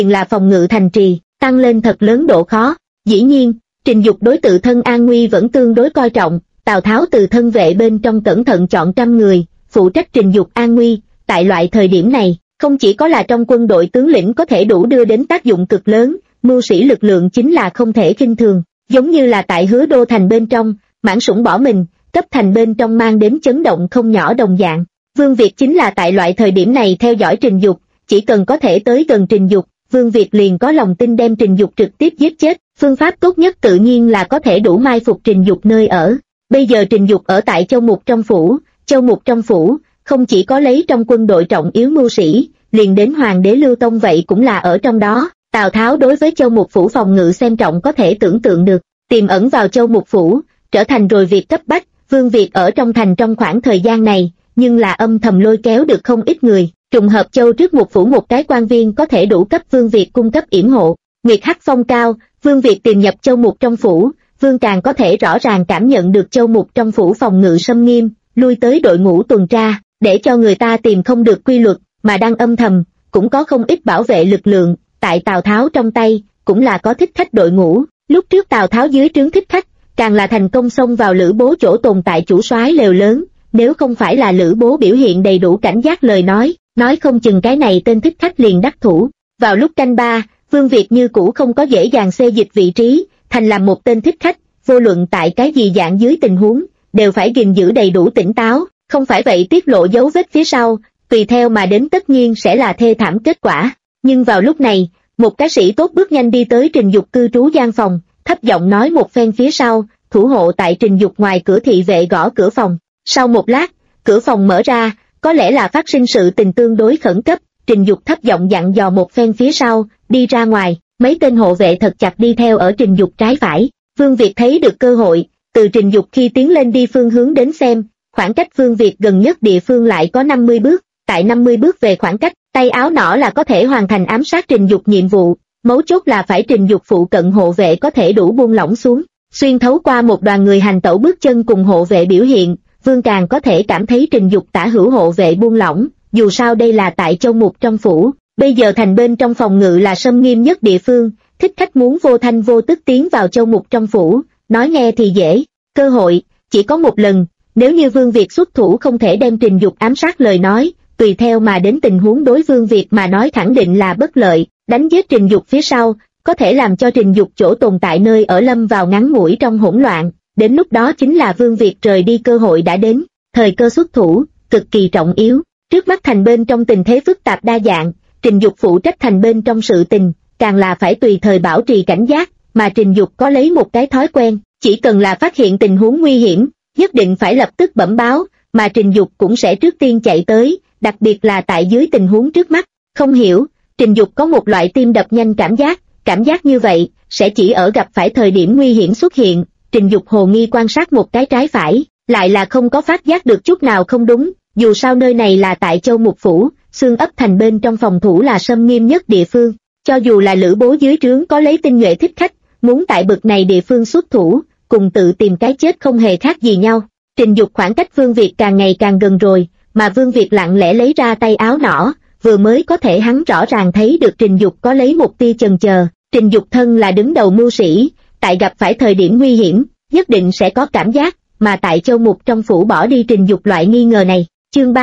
là phòng ngự thành trì, tăng lên thật lớn độ khó. Dĩ nhiên, Trình Dục đối tự thân an nguy vẫn tương đối coi trọng, Tào Tháo từ thân vệ bên trong cẩn thận chọn 100 người, phụ trách Trình Dục an nguy. Tại loại thời điểm này, không chỉ có là trong quân đội tướng lĩnh có thể đủ đưa đến tác dụng cực lớn, mưu sĩ lực lượng chính là không thể khinh thường. Giống như là tại Hứa Đô thành bên trong, Mãn Sủng bỏ mình, cấp thành bên trong mang đến chấn động không nhỏ đồng dạng. Vương Việt chính là tại loại thời điểm này theo dõi Trình Dục, chỉ cần có thể tới gần Trình Dục, Vương Việt liền có lòng tin đem Trình Dục trực tiếp giết chết. Phương pháp tốt nhất tự nhiên là có thể đủ mai phục Trình Dục nơi ở. Bây giờ Trình Dục ở tại Châu Mục trong phủ, Châu Mục trong phủ không chỉ có lấy trong quân đội trọng yếu mưu sĩ, liền đến Hoàng đế Lưu Tông vậy cũng là ở trong đó. Tào Tháo đối với Châu Mục phủ phòng ngự xem trọng có thể tưởng tượng được, tiềm ẩn vào Châu Mục phủ, trở thành rồi việc cấp bách. Vương Việt ở trong thành trong khoảng thời gian này, nhưng là âm thầm lôi kéo được không ít người. Trùng hợp Châu trước Mục phủ một cái quan viên có thể đủ cấp Vương Việt cung cấp yểm hộ. Nguyệt Hắc phong cao, Vương Việt tìm nhập Châu Mục trong phủ, Vương càng có thể rõ ràng cảm nhận được Châu Mục trong phủ phòng ngự xâm nghiêm, lui tới đội ngũ tuần tra, để cho người ta tìm không được quy luật, mà đang âm thầm, cũng có không ít bảo vệ lực lượng. Tại Tào Tháo trong tay, cũng là có thích khách đội ngũ. Lúc trước Tào Tháo dưới trướng thích khách, càng là thành công xông vào Lữ Bố chỗ tồn tại chủ soái lều lớn. Nếu không phải là Lữ Bố biểu hiện đầy đủ cảnh giác lời nói không chừng cái này tên thích khách liền đắc thủ. Vào lúc canh 3, Vương Việt như cũ không có dễ dàng xê dịch vị trí, thành làm một tên thích khách, vô luận tại cái gì dạng dưới tình huống, đều phải gìn giữ đầy đủ tỉnh táo, không phải vậy tiết lộ dấu vết phía sau, tùy theo mà đến tất nhiên sẽ là thê thảm kết quả. Nhưng vào lúc này, một cái sĩ tốt bước nhanh đi tới Trình Dục cư trú gian phòng, thấp giọng nói một phen phía sau, thủ hộ tại Trình Dục ngoài cửa thị vệ gõ cửa phòng. Sau một lát, cửa phòng mở ra, có lẽ là phát sinh sự tình tương đối khẩn cấp, Trình Dục thấp giọng dặn dò một phen phía sau, đi ra ngoài, mấy tên hộ vệ thật chặt đi theo ở Trình Dục trái phải. Vương Việt thấy được cơ hội, từ Trình Dục khi tiến lên đi phương hướng đến xem, khoảng cách Vương Việt gần nhất địa phương lại có 50 bước, tại 50 bước về khoảng cách, tay áo nỏ là có thể hoàn thành ám sát Trình Dục nhiệm vụ, mấu chốt là phải Trình Dục phụ cận hộ vệ có thể đủ buông lỏng xuống. Xuyên thấu qua một đoàn người hành tẩu bước chân cùng hộ vệ biểu hiện, Vương càng có thể cảm thấy Trình Dục tả hữu hộ vệ buông lỏng, dù sao đây là tại Châu Mục trong phủ, bây giờ thành bên trong phòng ngự là xâm nghiêm nhất địa phương, thích khách muốn vô thanh vô tức tiến vào Châu Mục trong phủ, nói nghe thì dễ, cơ hội chỉ có một lần, nếu như Vương Việt xuất thủ không thể đem Trình Dục ám sát lời nói, tùy theo mà đến tình huống đối Vương Việt mà nói khẳng định là bất lợi, đánh giết Trình Dục phía sau, có thể làm cho Trình Dục chỗ tồn tại nơi ở lâm vào ngắn ngủi trong hỗn loạn, đến lúc đó chính là Vương Việt rời đi cơ hội đã đến, thời cơ xuất thủ, cực kỳ trọng yếu. Trước mắt thành bên trong tình thế phức tạp đa dạng, Trình Dục phụ trách thành bên trong sự tình, càng là phải tùy thời bảo trì cảnh giác, mà Trình Dục có lấy một cái thói quen, chỉ cần là phát hiện tình huống nguy hiểm, nhất định phải lập tức bẩm báo, mà Trình Dục cũng sẽ trước tiên chạy tới, đặc biệt là tại dưới tình huống trước mắt. Không hiểu, Trình Dục có một loại tim đập nhanh cảm giác như vậy, sẽ chỉ ở gặp phải thời điểm nguy hiểm xuất hiện. Trình Dục hồ nghi quan sát một cái trái phải, lại là không có phát giác được chút nào không đúng, dù sao nơi này là tại Châu Mục phủ, xương ấp thành bên trong phòng thủ là xâm nghiêm nhất địa phương, cho dù là Lữ Bố dưới trướng có lấy tinh nhuệ thích khách, muốn tại bực này địa phương xuất thủ, cùng tự tìm cái chết không hề khác gì nhau. Trình Dục khoảng cách Vương Việt càng ngày càng gần rồi, mà Vương Việt lặng lẽ lấy ra tay áo nỏ, vừa mới có thể hắn rõ ràng thấy được Trình Dục có lấy một tia chần chờ. Trình Dục thân là đứng đầu mưu sĩ, tại gặp phải thời điểm nguy hiểm, nhất định sẽ có cảm giác, mà tại Châu Mục trong phủ bỏ đi Trình Dục loại nghi ngờ này. Chương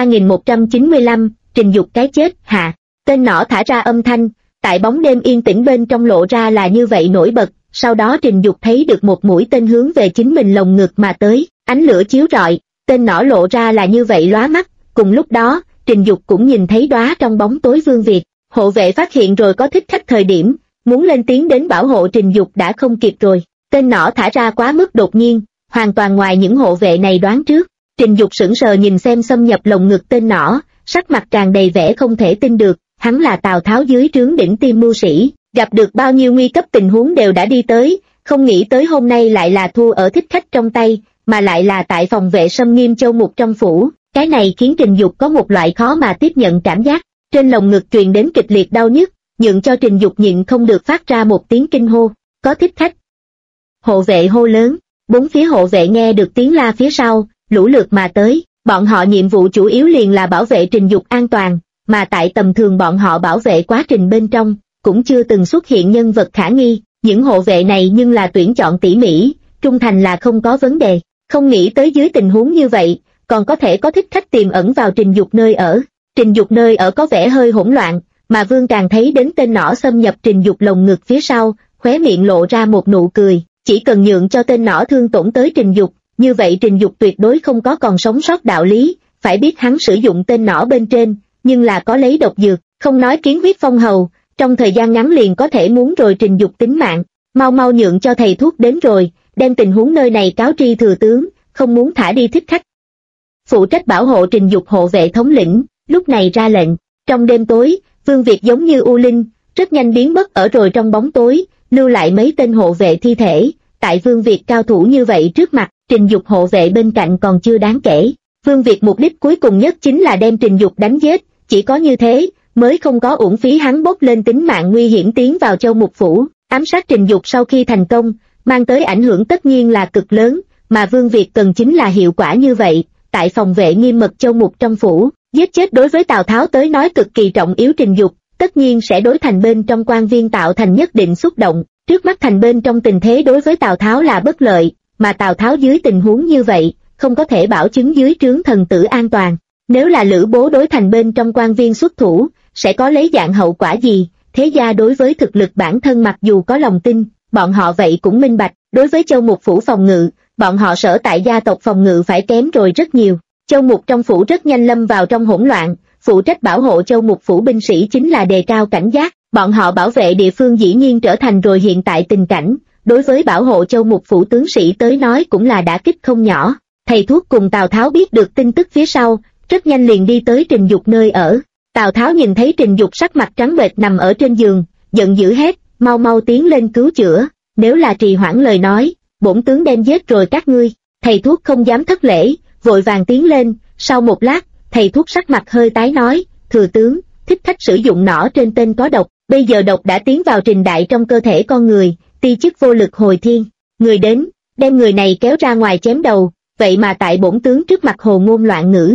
3195, Trình Dục cái chết, hạ. Tên nỏ thả ra âm thanh, tại bóng đêm yên tĩnh bên trong lộ ra là như vậy nổi bật, sau đó Trình Dục thấy được một mũi tên hướng về chính mình lồng ngực mà tới, ánh lửa chiếu rọi, tên nỏ lộ ra là như vậy lóa mắt, cùng lúc đó, Trình Dục cũng nhìn thấy đóa trong bóng tối Vương Việt. Hộ vệ phát hiện rồi có thích khách thời điểm, muốn lên tiếng đến bảo hộ Trình Dục đã không kịp rồi, tên nỏ thả ra quá mức đột nhiên, hoàn toàn ngoài những hộ vệ này đoán trước. Trình Dục sững sờ nhìn xem xâm nhập lồng ngực tên nỏ, sắc mặt tràn đầy vẻ không thể tin được, hắn là Tào Tháo dưới trướng đỉnh tiêm mưu sĩ, gặp được bao nhiêu nguy cấp tình huống đều đã đi tới, không nghĩ tới hôm nay lại là thua ở thích khách trong tay, mà lại là tại phòng vệ xâm nghiêm Châu Mục trong phủ, cái này khiến Trình Dục có một loại khó mà tiếp nhận cảm giác, trên lồng ngực truyền đến kịch liệt đau nhức, nhượng cho Trình Dục nhịn không được phát ra một tiếng kinh hô, có thích khách. Hộ vệ hô lớn, bốn phía hộ vệ nghe được tiếng la phía sau, lũ lượt mà tới, bọn họ nhiệm vụ chủ yếu liền là bảo vệ Trình Dục an toàn, mà tại tầm thường bọn họ bảo vệ quá trình bên trong, cũng chưa từng xuất hiện nhân vật khả nghi, những hộ vệ này nhưng là tuyển chọn tỉ mỉ, trung thành là không có vấn đề. Không nghĩ tới dưới tình huống như vậy, còn có thể có thích khách tiềm ẩn vào Trình Dục nơi ở. Trình Dục nơi ở có vẻ hơi hỗn loạn, mà Vương Càng thấy đến tên nỏ xâm nhập Trình Dục lồng ngực phía sau, khóe miệng lộ ra một nụ cười, chỉ cần nhượng cho tên nỏ thương tổn tới Trình Dục, như vậy Trình Dục tuyệt đối không có còn sống sót đạo lý, phải biết hắn sử dụng tên nỏ bên trên, nhưng là có lấy độc dược, không nói kiến huyết phong hầu, trong thời gian ngắn liền có thể muốn rồi Trình Dục tính mạng, mau mau nhượng cho thầy thuốc đến rồi, đem tình huống nơi này cáo tri thừa tướng, không muốn thả đi thích khách. Phụ trách bảo hộ Trình Dục hộ vệ thống lĩnh, lúc này ra lệnh, trong đêm tối, Vương Việt giống như u linh, rất nhanh biến mất ở rồi trong bóng tối, lưu lại mấy tên hộ vệ thi thể, tại Vương Việt cao thủ như vậy trước mặt, Trình Dục hộ vệ bên cạnh còn chưa đáng kể. Vương Việt mục đích cuối cùng nhất chính là đem Trình Dục đánh giết, chỉ có như thế, mới không có uổng phí hắn bốc lên tính mạng nguy hiểm tiến vào Châu Mục Phủ, ám sát Trình Dục sau khi thành công, mang tới ảnh hưởng tất nhiên là cực lớn, mà Vương Việt cần chính là hiệu quả như vậy, tại phòng vệ nghiêm mật Châu Mục trong phủ, giết chết đối với Tào Tháo tới nói cực kỳ trọng yếu Trình Dục, tất nhiên sẽ đối thành bên trong quan viên tạo thành nhất định xúc động, trước mắt thành bên trong tình thế đối với Tào Tháo là bất lợi, mà Tào Tháo dưới tình huống như vậy, không có thể bảo chứng dưới trướng thần tử an toàn. Nếu là Lữ Bố đối thành bên trong quan viên xuất thủ, sẽ có lấy dạng hậu quả gì? Thế gia đối với thực lực bản thân mặc dù có lòng tin, bọn họ vậy cũng minh bạch, đối với Châu Mục Phủ phòng ngự, bọn họ sở tại gia tộc phòng ngự phải kém rồi rất nhiều. Châu Mục trong phủ rất nhanh lâm vào trong hỗn loạn, phụ trách bảo hộ Châu Mục Phủ binh sĩ chính là đề cao cảnh giác, bọn họ bảo vệ địa phương dĩ nhiên trở thành rồi hiện tại tình cảnh, đối với bảo hộ Châu Mục Phủ tướng sĩ tới nói cũng là đả kích không nhỏ. Thầy thuốc cùng Tào Tháo biết được tin tức phía sau, rất nhanh liền đi tới Trình Dục nơi ở. Tào Tháo nhìn thấy Trình Dục sắc mặt trắng bệch nằm ở trên giường, giận dữ hét, mau mau tiến lên cứu chữa, nếu là trì hoãn lời nói, bổn tướng đem giết rồi các ngươi. Thầy thuốc không dám thất lễ, vội vàng tiến lên, sau một lát, thầy thuốc sắc mặt hơi tái nói, thừa tướng, thích khách sử dụng nỏ trên tên có độc, bây giờ độc đã tiến vào trình đại trong cơ thể con người, ti chức vô lực hồi thiên, người đến, đem người này kéo ra ngoài chém đầu, vậy mà tại bổn tướng trước mặt hồ ngôn loạn ngữ.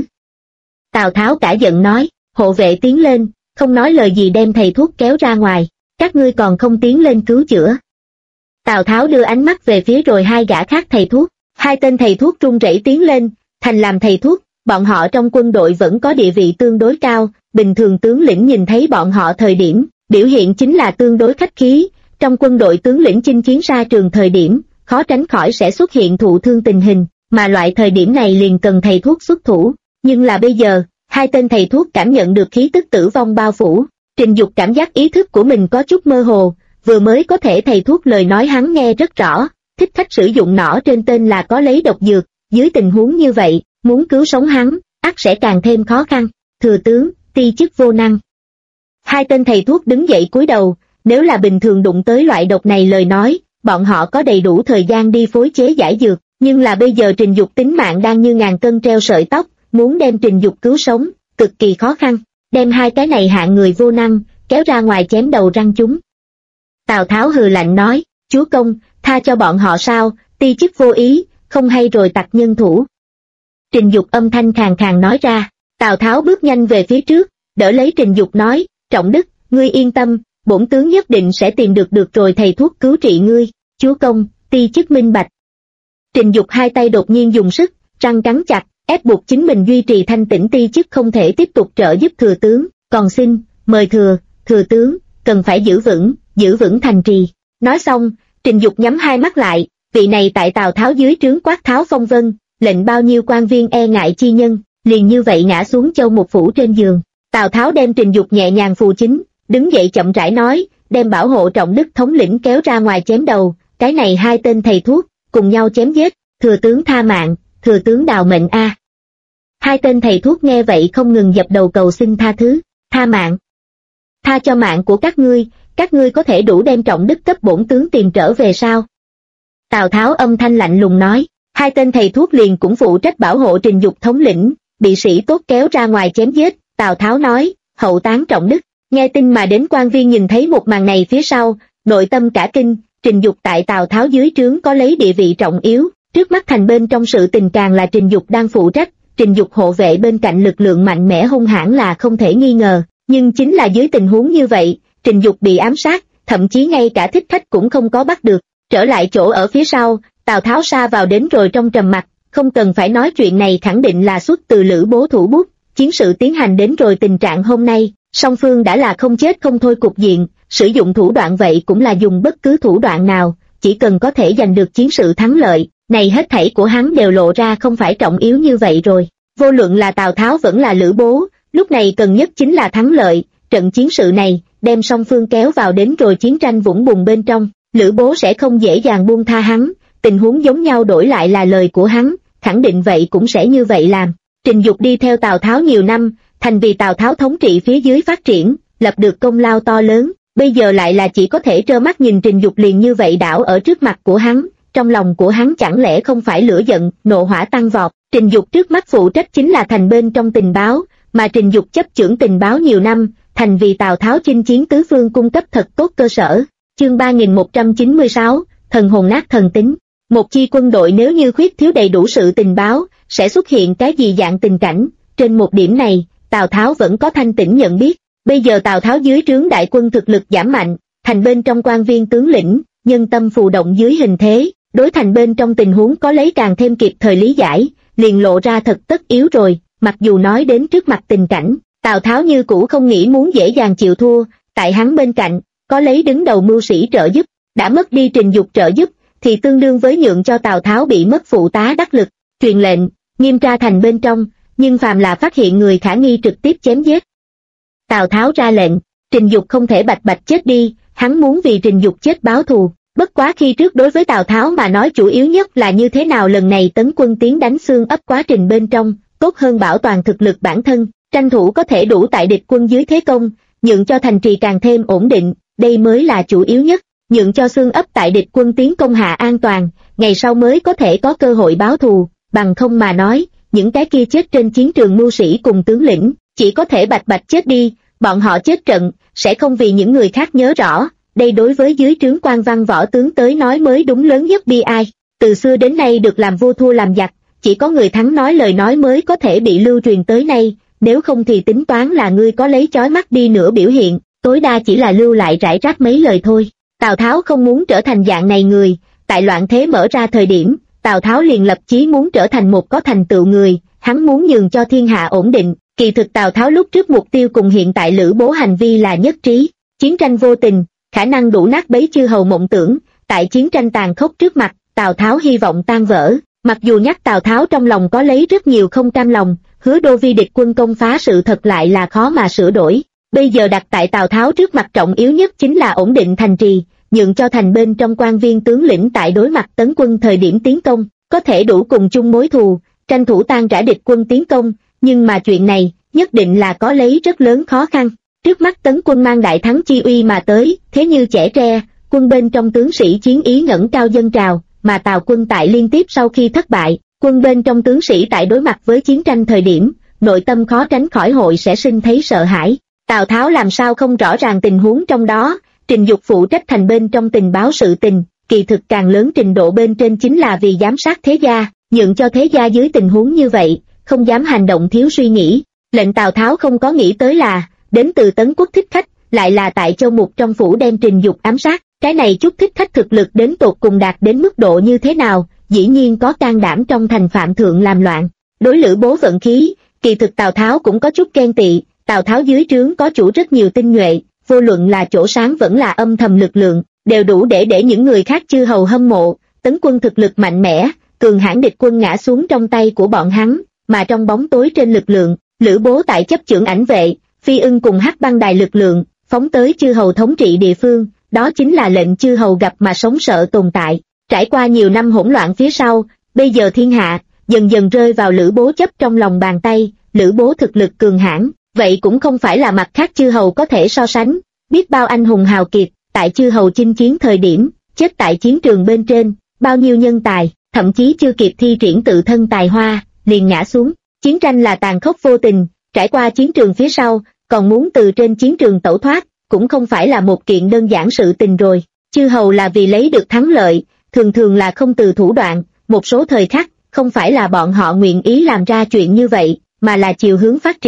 Tào Tháo cả giận nói, hộ vệ tiến lên, không nói lời gì đem thầy thuốc kéo ra ngoài, các ngươi còn không tiến lên cứu chữa. Tào Tháo đưa ánh mắt về phía rồi hai gã khác thầy thuốc, hai tên thầy thuốc run rẩy tiến lên, thành làm thầy thuốc, bọn họ trong quân đội vẫn có địa vị tương đối cao, bình thường tướng lĩnh nhìn thấy bọn họ thời điểm, biểu hiện chính là tương đối khách khí, trong quân đội tướng lĩnh chinh chiến ra trường thời điểm, khó tránh khỏi sẽ xuất hiện thụ thương tình hình, mà loại thời điểm này liền cần thầy thuốc xuất thủ, nhưng là bây giờ, hai tên thầy thuốc cảm nhận được khí tức tử vong bao phủ, Trình Dục cảm giác ý thức của mình có chút mơ hồ, vừa mới có thể thầy thuốc lời nói hắn nghe rất rõ, thích khách sử dụng nỏ trên tên là có lấy độc dược, dưới tình huống như vậy, muốn cứu sống hắn, ắt sẽ càng thêm khó khăn, thừa tướng, ti chức vô năng. Hai tên thầy thuốc đứng dậy cúi đầu, nếu là bình thường đụng tới loại độc này lời nói, bọn họ có đầy đủ thời gian đi phối chế giải dược, nhưng là bây giờ Trình Dục tính mạng đang như ngàn cân treo sợi tóc, muốn đem Trình Dục cứu sống, cực kỳ khó khăn, đem hai cái này hạng người vô năng, kéo ra ngoài chém đầu răng chúng. Tào Tháo hừ lạnh nói, chúa công, tha cho bọn họ sao, ti chức vô ý, không hay rồi tặc nhân thủ. Trình Dục âm thanh khàn khàn nói ra, Tào Tháo bước nhanh về phía trước, đỡ lấy Trình Dục nói, Trọng Đức, ngươi yên tâm, bổn tướng nhất định sẽ tìm được rồi thầy thuốc cứu trị ngươi, chúa công, ti chức minh bạch. Trình Dục hai tay đột nhiên dùng sức, răng cắn chặt, ép buộc chính mình duy trì thanh tĩnh, ti chức không thể tiếp tục trợ giúp thừa tướng, còn xin, mời thừa tướng, cần phải giữ vững thành trì. Nói xong, Trình Dục nhắm hai mắt lại, vị này tại Tào Tháo dưới trướng quát tháo phong vân, lệnh bao nhiêu quan viên e ngại chi nhân, liền như vậy ngã xuống Châu Mục Phủ trên giường. Tào Tháo đem Trình Dục nhẹ nhàng phù chính, đứng dậy chậm rãi nói, đem bảo hộ Trọng Đức thống lĩnh kéo ra ngoài chém đầu, cái này hai tên thầy thuốc, cùng nhau chém giết, thừa tướng tha mạng, thừa tướng đào mệnh a. Hai tên thầy thuốc nghe vậy không ngừng dập đầu cầu xin tha thứ, tha mạng. Tha cho mạng của các ngươi có thể đủ đem Trọng Đức cấp bổn tướng tìm trở về sao? Tào Tháo âm thanh lạnh lùng nói, hai tên thầy thuốc liền cũng phụ trách bảo hộ Trình Dục thống lĩnh, bị sĩ tốt kéo ra ngoài chém giết, Tào Tháo nói, hậu táng Trọng Đức. Nghe tin mà đến quan viên nhìn thấy một màn này phía sau, nội tâm cả kinh, Trình Dục tại Tào Tháo dưới trướng có lấy địa vị trọng yếu, trước mắt thành bên trong sự tình càng là Trình Dục đang phụ trách, Trình Dục hộ vệ bên cạnh lực lượng mạnh mẽ hung hãn là không thể nghi ngờ, nhưng chính là dưới tình huống như vậy, Trình Dục bị ám sát, thậm chí ngay cả thích khách cũng không có bắt được. Trở lại chỗ ở phía sau, Tào Tháo sa vào đến rồi trong trầm mặc, không cần phải nói chuyện này khẳng định là xuất từ Lữ Bố thủ bút. Chiến sự tiến hành đến rồi tình trạng hôm nay, song phương đã là không chết không thôi cục diện, sử dụng thủ đoạn vậy cũng là dùng bất cứ thủ đoạn nào, chỉ cần có thể giành được chiến sự thắng lợi, này hết thảy của hắn đều lộ ra không phải trọng yếu như vậy rồi. Vô luận là Tào Tháo vẫn là Lữ Bố, lúc này cần nhất chính là thắng lợi, trận chiến sự này, đem song phương kéo vào đến rồi chiến tranh vũng bùn bên trong, Lữ Bố sẽ không dễ dàng buông tha hắn, tình huống giống nhau đổi lại là lời của hắn, khẳng định vậy cũng sẽ như vậy làm. Trình Dục đi theo Tào Tháo nhiều năm, thành vì Tào Tháo thống trị phía dưới phát triển, lập được công lao to lớn, bây giờ lại là chỉ có thể trơ mắt nhìn Trình Dục liền như vậy đảo ở trước mặt của hắn, trong lòng của hắn chẳng lẽ không phải lửa giận, nộ hỏa tăng vọt. Trình Dục trước mắt phụ trách chính là thành bên trong tình báo, mà Trình Dục chấp chưởng tình báo nhiều năm, thành vì Tào Tháo chinh chiến tứ phương cung cấp thật tốt cơ sở. Chương 3196, thần hồn nát thần tính. Một chi quân đội nếu như khuyết thiếu đầy đủ sự tình báo, sẽ xuất hiện cái gì dạng tình cảnh, trên một điểm này, Tào Tháo vẫn có thanh tỉnh nhận biết. Bây giờ Tào Tháo dưới trướng đại quân thực lực giảm mạnh, thành bên trong quan viên tướng lĩnh, nhân tâm phù động dưới hình thế, đối thành bên trong tình huống có lấy càng thêm kịp thời lý giải, liền lộ ra thật tất yếu rồi. Mặc dù nói đến trước mặt tình cảnh, Tào Tháo như cũ không nghĩ muốn dễ dàng chịu thua, tại hắn bên cạnh, có lấy đứng đầu mưu sĩ trợ giúp, đã mất đi Trình Dục trợ giúp, thì tương đương với nhượng cho Tào Tháo bị mất phụ tá đắc lực, truyền lệnh, nghiêm tra thành bên trong, nhưng phàm là phát hiện người khả nghi trực tiếp chém giết. Tào Tháo ra lệnh, Trình Dục không thể bạch bạch chết đi, hắn muốn vì Trình Dục chết báo thù. Bất quá khi trước đối với Tào Tháo mà nói chủ yếu nhất là như thế nào lần này tấn quân tiến đánh xương ấp quá trình bên trong, tốt hơn bảo toàn thực lực bản thân, tranh thủ có thể đủ tại địch quân dưới thế công, nhượng cho thành trì càng thêm ổn định, đây mới là chủ yếu nhất, nhượng cho xương ấp tại địch quân tiến công hạ an toàn, ngày sau mới có thể có cơ hội báo thù, bằng không mà nói, những cái kia chết trên chiến trường mưu sĩ cùng tướng lĩnh, chỉ có thể bạch bạch chết đi, bọn họ chết trận, sẽ không vì những người khác nhớ rõ, đây đối với dưới trướng quan văn võ tướng tới nói mới đúng lớn nhất bi ai. Từ xưa đến nay được làm vua thua làm giặc, chỉ có người thắng nói lời nói mới có thể bị lưu truyền tới nay, nếu không thì tính toán là ngươi có lấy chói mắt đi nữa biểu hiện, tối đa chỉ là lưu lại rải rác mấy lời thôi. Tào Tháo không muốn trở thành dạng này người, tại loạn thế mở ra thời điểm, Tào Tháo liền lập chí muốn trở thành một có thành tựu người, hắn muốn nhường cho thiên hạ ổn định, kỳ thực Tào Tháo lúc trước mục tiêu cùng hiện tại Lữ Bố hành vi là nhất trí, chiến tranh vô tình, khả năng đủ nát bấy chư hầu mộng tưởng, tại chiến tranh tàn khốc trước mặt, Tào Tháo hy vọng tan vỡ, mặc dù nhắc Tào Tháo trong lòng có lấy rất nhiều không cam lòng, hứa đô vi địch quân công phá sự thật lại là khó mà sửa đổi, bây giờ đặt tại Tào Tháo trước mặt trọng yếu nhất chính là ổn định thành trì, nhượng cho thành bên trong quan viên tướng lĩnh tại đối mặt tấn quân thời điểm tiến công, có thể đủ cùng chung mối thù, tranh thủ tan rã địch quân tiến công, nhưng mà chuyện này, nhất định là có lấy rất lớn khó khăn. Trước mắt tấn quân mang đại thắng chi uy mà tới, thế như chẻ tre, quân bên trong tướng sĩ chiến ý ngẩng cao dâng trào, mà Tào quân tại liên tiếp sau khi thất bại, quân bên trong tướng sĩ tại đối mặt với chiến tranh thời điểm, nội tâm khó tránh khỏi hội sẽ sinh thấy sợ hãi. Tào Tháo làm sao không rõ ràng tình huống trong đó, Trình Dục phụ trách thành bên trong tình báo sự tình, kỳ thực càng lớn trình độ bên trên chính là vì giám sát thế gia, nhượng cho thế gia dưới tình huống như vậy, không dám hành động thiếu suy nghĩ. Lệnh Tào Tháo không có nghĩ tới là, đến từ Tấn Quốc thích khách, lại là tại Châu Mục trong phủ đem Trình Dục ám sát, cái này chút thích khách thực lực đến tột cùng đạt đến mức độ như thế nào, dĩ nhiên có can đảm trong thành phạm thượng làm loạn. Đối Lữ Bố vận khí, kỳ thực Tào Tháo cũng có chút ghen tị, Tào Tháo dưới trướng có chủ rất nhiều tinh nhuệ, vô luận là chỗ sáng vẫn là âm thầm lực lượng, đều đủ để những người khác chư hầu hâm mộ, tấn quân thực lực mạnh mẽ, cường hãn địch quân ngã xuống trong tay của bọn hắn, mà trong bóng tối trên lực lượng, Lữ Bố tại chấp chưởng ảnh vệ, Phi Ưng cùng Hắc Băng Đài lực lượng, phóng tới chư hầu thống trị địa phương, đó chính là lệnh chư hầu gặp mà sống sợ tồn tại. Trải qua nhiều năm hỗn loạn phía sau, bây giờ thiên hạ, dần dần rơi vào Lữ Bố chấp trong lòng bàn tay, Lữ Bố thực lực cường hãn, vậy cũng không phải là mặt khác chư hầu có thể so sánh, biết bao anh hùng hào kiệt, tại chư hầu chinh chiến thời điểm, chết tại chiến trường bên trên, bao nhiêu nhân tài, thậm chí chưa kịp thi triển tự thân tài hoa, liền ngã xuống. Chiến tranh là tàn khốc vô tình, trải qua chiến trường phía sau, còn muốn từ trên chiến trường tẩu thoát, cũng không phải là một kiện đơn giản sự tình rồi. Chư hầu là vì lấy được thắng lợi, thường thường là không từ thủ đoạn, một số thời khắc, không phải là bọn họ nguyện ý làm ra chuyện như vậy, mà là chiều hướng phát triển,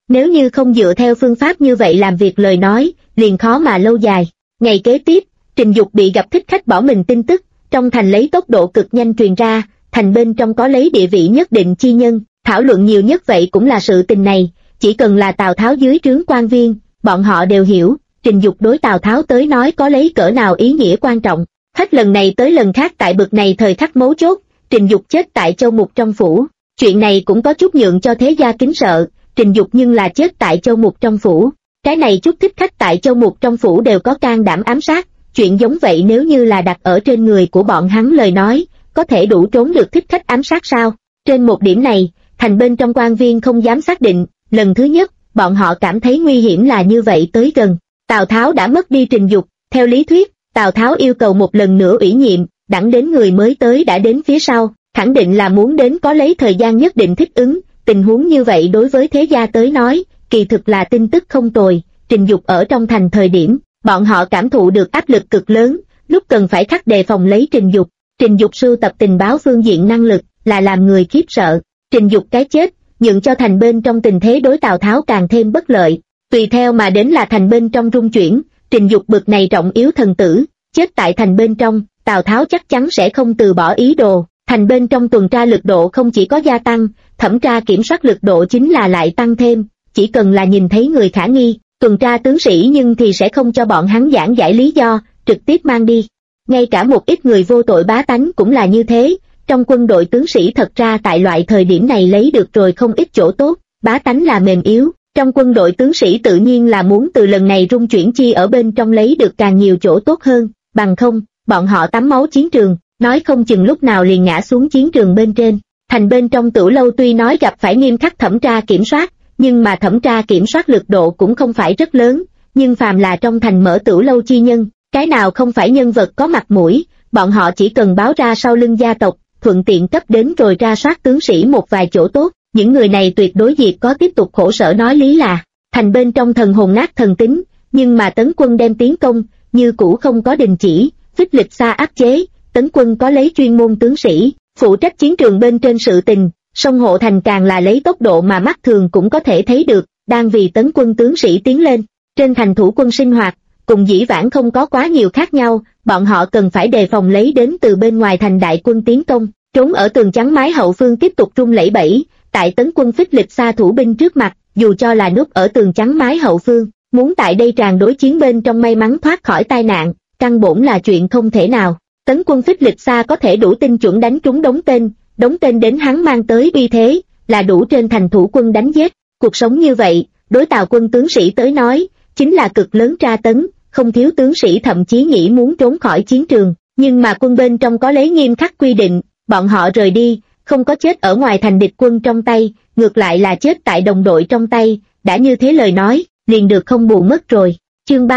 Nếu như không dựa theo phương pháp như vậy làm việc lời nói, liền khó mà lâu dài. Ngày kế tiếp, Trình Dục bị gặp thích khách bỏ mình tin tức, trong thành lấy tốc độ cực nhanh truyền ra, thành bên trong có lấy địa vị nhất định chi nhân, thảo luận nhiều nhất vậy cũng là sự tình này, chỉ cần là Tào Tháo dưới trướng quan viên, bọn họ đều hiểu, Trình Dục đối Tào Tháo tới nói có lấy cỡ nào ý nghĩa quan trọng. Hết lần này tới lần khác tại bực này thời khắc mấu chốt, Trình Dục chết tại Châu Mục trong phủ, chuyện này cũng có chút nhượng cho thế gia kính sợ, Trình Dục nhưng là chết tại Châu Mục trong phủ, cái này chút thích khách tại Châu Mục trong phủ đều có can đảm ám sát, chuyện giống vậy nếu như là đặt ở trên người của bọn hắn lời nói, có thể đủ trốn được thích khách ám sát sao? Trên một điểm này, thành bên trong quan viên không dám xác định, lần thứ nhất, bọn họ cảm thấy nguy hiểm là như vậy tới gần. Tào Tháo đã mất đi Trình Dục, theo lý thuyết, Tào Tháo yêu cầu một lần nữa ủy nhiệm, đẳng đến người mới tới đã đến phía sau, khẳng định là muốn đến có lấy thời gian nhất định thích ứng, tình huống như vậy đối với thế gia tới nói, kỳ thực là tin tức không tồi, Trình Dục ở trong thành thời điểm, bọn họ cảm thụ được áp lực cực lớn, lúc cần phải khắc đề phòng lấy Trình Dục sưu tập tình báo phương diện năng lực, là làm người khiếp sợ, Trình Dục cái chết, nhượng cho thành bên trong tình thế đối Tào Tháo càng thêm bất lợi, tùy theo mà đến là thành bên trong rung chuyển, Trình Dục bực này trọng yếu thần tử, chết tại thành bên trong, Tào Tháo chắc chắn sẽ không từ bỏ ý đồ, thành bên trong tuần tra lực độ không chỉ có gia tăng, thẩm tra kiểm soát lực độ chính là lại tăng thêm, chỉ cần là nhìn thấy người khả nghi, tuần tra tướng sĩ nhưng thì sẽ không cho bọn hắn giảng giải lý do, trực tiếp mang đi. Ngay cả một ít người vô tội bá tánh cũng là như thế, trong quân đội tướng sĩ thật ra tại loại thời điểm này lấy được rồi không ít chỗ tốt, bá tánh là mềm yếu, trong quân đội tướng sĩ tự nhiên là muốn từ lần này rung chuyển chi ở bên trong lấy được càng nhiều chỗ tốt hơn, bằng không, bọn họ tắm máu chiến trường, nói không chừng lúc nào liền ngã xuống chiến trường bên trên. Thành bên trong Tửu Lâu tuy nói gặp phải nghiêm khắc thẩm tra kiểm soát, nhưng mà thẩm tra kiểm soát lực độ cũng không phải rất lớn, nhưng phàm là trong thành mở Tửu Lâu chi nhân, cái nào không phải nhân vật có mặt mũi, bọn họ chỉ cần báo ra sau lưng gia tộc, thuận tiện cấp đến rồi ra soát tướng sĩ một vài chỗ tốt, những người này tuyệt đối diệt có tiếp tục khổ sở nói lý là, thành bên trong thần hồn nát thần tính, nhưng mà tấn quân đem tiến công, như cũ không có đình chỉ, Phích Lịch Sa áp chế, tấn quân có lấy chuyên môn tướng sĩ, phụ trách chiến trường bên trên sự tình, sông Hộ Thành càng là lấy tốc độ mà mắt thường cũng có thể thấy được, đang vì tấn quân tướng sĩ tiến lên, trên thành thủ quân sinh hoạt, cùng dĩ vãng không có quá nhiều khác nhau, bọn họ cần phải đề phòng lấy đến từ bên ngoài thành đại quân tiến công, trốn ở tường chắn mái hậu phương tiếp tục rung lẩy bẩy, tại tấn quân Phích Lịch Sa thủ binh trước mặt, dù cho là núp ở tường chắn mái hậu phương, muốn tại đây tràn đối chiến bên trong may mắn thoát khỏi tai nạn, căn bổn là chuyện không thể nào. Tấn quân Phích Lịch Sa có thể đủ tinh chuẩn đánh trúng đống tên đến hắn mang tới uy thế, là đủ trên thành thủ quân đánh giết. Cuộc sống như vậy, đối Tào quân tướng sĩ tới nói, chính là cực lớn tra tấn, không thiếu tướng sĩ thậm chí nghĩ muốn trốn khỏi chiến trường, nhưng mà quân bên trong có lấy nghiêm khắc quy định, bọn họ rời đi, không có chết ở ngoài thành địch quân trong tay, ngược lại là chết tại đồng đội trong tay, đã như thế lời nói, liền được không bù mất rồi. Chương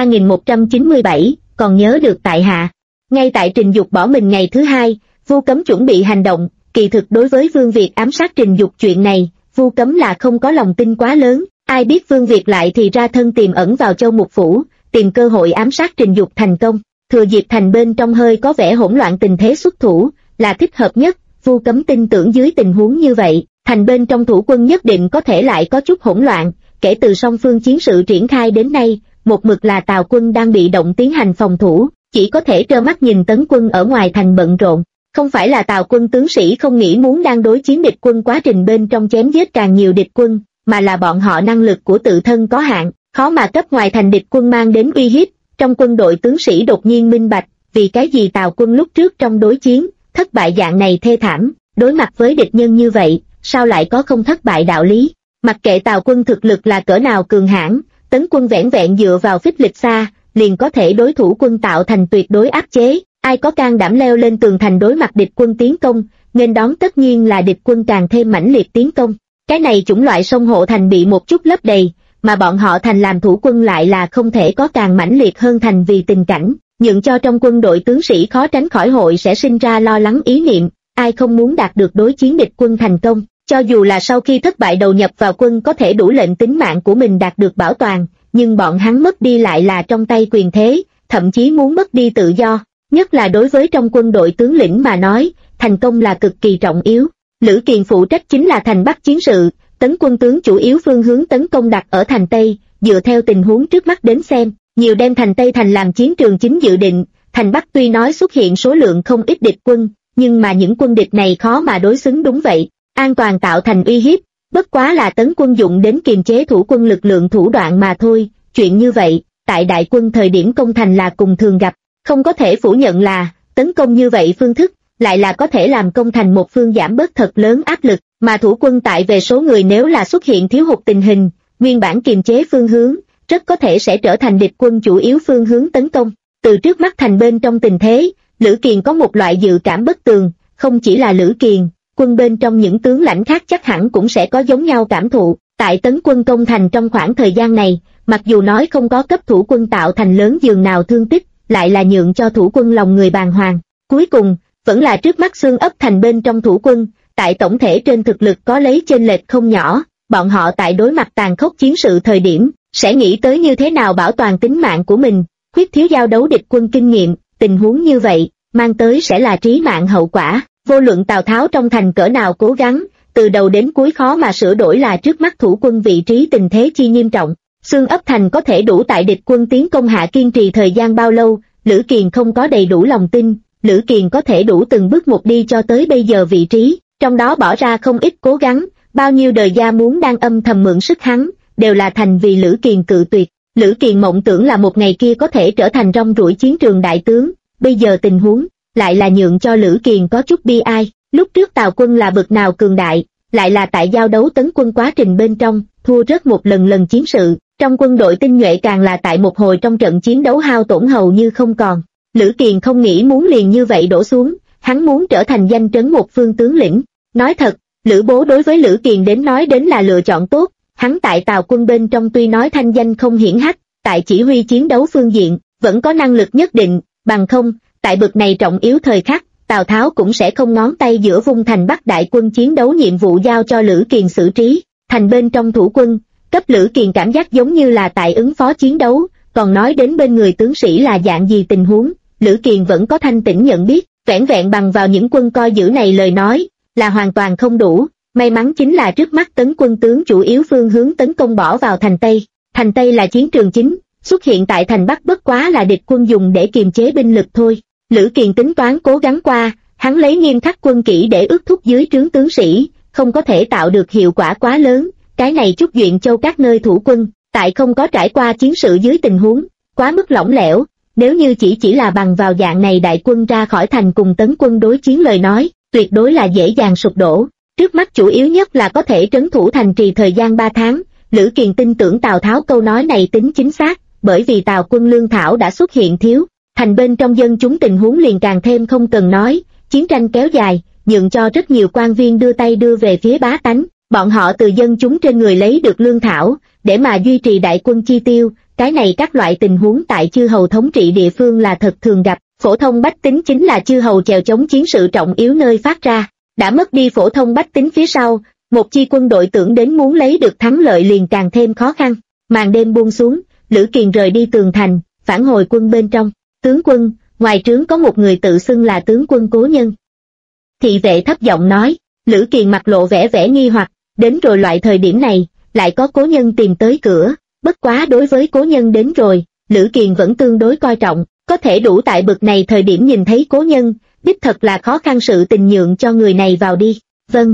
3197, còn nhớ được tại hạ. Ngay tại Trình Dục bỏ mình ngày thứ hai, Vu Cấm chuẩn bị hành động, kỳ thực đối với Vương Việt ám sát Trình Dục chuyện này, Vu Cấm là không có lòng tin quá lớn, ai biết Vương Việt lại thì ra thân tiềm ẩn vào Châu Mục Phủ, tìm cơ hội ám sát Trình Dục thành công, thừa dịp thành bên trong hơi có vẻ hỗn loạn tình thế xuất thủ, là thích hợp nhất, Vu Cấm tin tưởng dưới tình huống như vậy, thành bên trong thủ quân nhất định có thể lại có chút hỗn loạn, kể từ song phương chiến sự triển khai đến nay, một mực là Tào quân đang bị động tiến hành phòng thủ, chỉ có thể trơ mắt nhìn tấn quân ở ngoài thành bận rộn, không phải là Tào quân tướng sĩ không nghĩ muốn đang đối chiến địch quân quá trình bên trong chém giết càng nhiều địch quân, mà là bọn họ năng lực của tự thân có hạn, khó mà cấp ngoài thành địch quân mang đến uy hiếp, trong quân đội tướng sĩ đột nhiên minh bạch, vì cái gì Tào quân lúc trước trong đối chiến, thất bại dạng này thê thảm, đối mặt với địch nhân như vậy, sao lại có không thất bại đạo lý, mặc kệ Tào quân thực lực là cỡ nào cường hãn, tấn quân vẻn vẹn dựa vào Phích Lịch Sa, liền có thể đối thủ quân tạo thành tuyệt đối áp chế, ai có can đảm leo lên tường thành đối mặt địch quân tiến công, nên đón tất nhiên là địch quân càng thêm mãnh liệt tiến công. Cái này chủng loại sông Hộ Thành bị một chút lấp đầy, mà bọn họ thành làm thủ quân lại là không thể có càng mãnh liệt hơn thành vì tình cảnh, nhượng cho trong quân đội tướng sĩ khó tránh khỏi hội sẽ sinh ra lo lắng ý niệm, ai không muốn đạt được đối chiến địch quân thành công, cho dù là sau khi thất bại đầu nhập vào quân có thể đủ lệnh tính mạng của mình đạt được bảo toàn, nhưng bọn hắn mất đi lại là trong tay quyền thế, thậm chí muốn mất đi tự do, nhất là đối với trong quân đội tướng lĩnh mà nói, thành công là cực kỳ trọng yếu. Lữ Kiền phụ trách chính là thành Bắc chiến sự, Tấn quân tướng chủ yếu phương hướng tấn công đặt ở thành Tây, dựa theo tình huống trước mắt đến xem, nhiều đem thành Tây thành làm chiến trường chính dự định, thành Bắc tuy nói xuất hiện số lượng không ít địch quân, nhưng mà những quân địch này khó mà đối xứng đúng vậy, an toàn tạo thành uy hiếp, bất quá là tấn quân dụng đến kiềm chế thủ quân lực lượng thủ đoạn mà thôi, chuyện như vậy, tại đại quân thời điểm công thành là cùng thường gặp, không có thể phủ nhận là, tấn công như vậy phương thức, lại là có thể làm công thành một phương giảm bớt thật lớn áp lực, mà thủ quân tại về số người nếu là xuất hiện thiếu hụt tình hình, nguyên bản kiềm chế phương hướng, rất có thể sẽ trở thành địch quân chủ yếu phương hướng tấn công. Từ trước mắt thành bên trong tình thế, Lữ Kiền có một loại dự cảm bất tường, không chỉ là Lữ Kiền, quân bên trong những tướng lãnh khác chắc hẳn cũng sẽ có giống nhau cảm thụ. Tại tấn quân công thành trong khoảng thời gian này, mặc dù nói không có cấp thủ quân tạo thành lớn giường nào thương tích, lại là nhượng cho thủ quân lòng người bàng hoàng. Cuối cùng, vẫn là trước mắt xương ấp thành bên trong thủ quân, tại tổng thể trên thực lực có lấy chênh lệch không nhỏ, bọn họ tại đối mặt tàn khốc chiến sự thời điểm, sẽ nghĩ tới như thế nào bảo toàn tính mạng của mình, khuyết thiếu giao đấu địch quân kinh nghiệm, tình huống như vậy, mang tới sẽ là trí mạng hậu quả, vô luận Tào Tháo trong thành cỡ nào cố gắng, từ đầu đến cuối khó mà sửa đổi là trước mắt thủ quân vị trí tình thế chi nghiêm trọng. Xương ấp thành có thể đủ tại địch quân tiến công hạ kiên trì thời gian bao lâu, Lữ Kiền không có đầy đủ lòng tin, Lữ Kiền có thể đủ từng bước một đi cho tới bây giờ vị trí, trong đó bỏ ra không ít cố gắng, bao nhiêu đời gia muốn đang âm thầm mượn sức hắn, đều là thành vì Lữ Kiền cự tuyệt. Lữ Kiền mộng tưởng là một ngày kia có thể trở thành rong ruổi chiến trường đại tướng, bây giờ tình huống, lại là nhượng cho Lữ Kiền có chút bi ai, lúc trước Tào quân là bực nào cường đại, lại là tại giao đấu tấn quân quá trình bên trong, thua rất một lần chiến sự, trong quân đội tinh nhuệ càng là tại một hồi trong trận chiến đấu hao tổn hầu như không còn. Lữ Kiền không nghĩ muốn liền như vậy đổ xuống, hắn muốn trở thành danh trấn một phương tướng lĩnh. Nói thật, Lữ Bố đối với Lữ Kiền đến nói đến là lựa chọn tốt, hắn tại Tào quân bên trong tuy nói thanh danh không hiển hách, tại chỉ huy chiến đấu phương diện, vẫn có năng lực nhất định, bằng không, tại bực này trọng yếu thời khắc, Tào Tháo cũng sẽ không ngón tay giữa vung thành Bắc đại quân chiến đấu nhiệm vụ giao cho Lữ Kiền xử trí. Thành bên trong thủ quân, cấp Lữ Kiền cảm giác giống như là tại ứng phó chiến đấu, còn nói đến bên người tướng sĩ là dạng gì tình huống, Lữ Kiền vẫn có thanh tĩnh nhận biết, vẻn vẹn bằng vào những quân coi giữ này lời nói, là hoàn toàn không đủ, may mắn chính là trước mắt tấn quân tướng chủ yếu phương hướng tấn công bỏ vào thành Tây. Thành Tây là chiến trường chính, xuất hiện tại thành Bắc bất quá là địch quân dùng để kiềm chế binh lực thôi. Lữ Kiền tính toán cố gắng qua, hắn lấy nghiêm khắc quân kỷ để ước thúc dưới trướng tướng sĩ, không có thể tạo được hiệu quả quá lớn, cái này chút Duyện Châu các nơi thủ quân, tại không có trải qua chiến sự dưới tình huống, quá mức lỏng lẻo, nếu như chỉ là bằng vào dạng này đại quân ra khỏi thành cùng tấn quân đối chiến lời nói, tuyệt đối là dễ dàng sụp đổ. Trước mắt chủ yếu nhất là có thể trấn thủ thành trì thời gian 3 tháng, Lữ Kiền tin tưởng Tào Tháo câu nói này tính chính xác, bởi vì Tào quân lương thảo đã xuất hiện thiếu, thành bên trong dân chúng tình huống liền càng thêm không cần nói, chiến tranh kéo dài, nhượng cho rất nhiều quan viên đưa tay đưa về phía bá tánh, bọn họ từ dân chúng trên người lấy được lương thảo, để mà duy trì đại quân chi tiêu, cái này các loại tình huống tại chư hầu thống trị địa phương là thật thường gặp, phổ thông bách tính chính là chư hầu chèo chống chiến sự trọng yếu nơi phát ra, đã mất đi phổ thông bách tính phía sau, một chi quân đội tưởng đến muốn lấy được thắng lợi liền càng thêm khó khăn. Màn đêm buông xuống, Lữ Kiền rời đi tường thành, phản hồi quân bên trong. Tướng quân, ngoài trướng có một người tự xưng là tướng quân Cố Nhân. Thị vệ thấp giọng nói. Lữ Kiền mặt lộ vẻ nghi hoặc, đến rồi loại thời điểm này, lại có Cố Nhân tìm tới cửa, bất quá đối với Cố Nhân đến rồi, Lữ Kiền vẫn tương đối coi trọng, có thể đủ tại bực này thời điểm nhìn thấy Cố Nhân, đích thật là khó khăn sự tình nhượng cho người này vào đi. Vâng.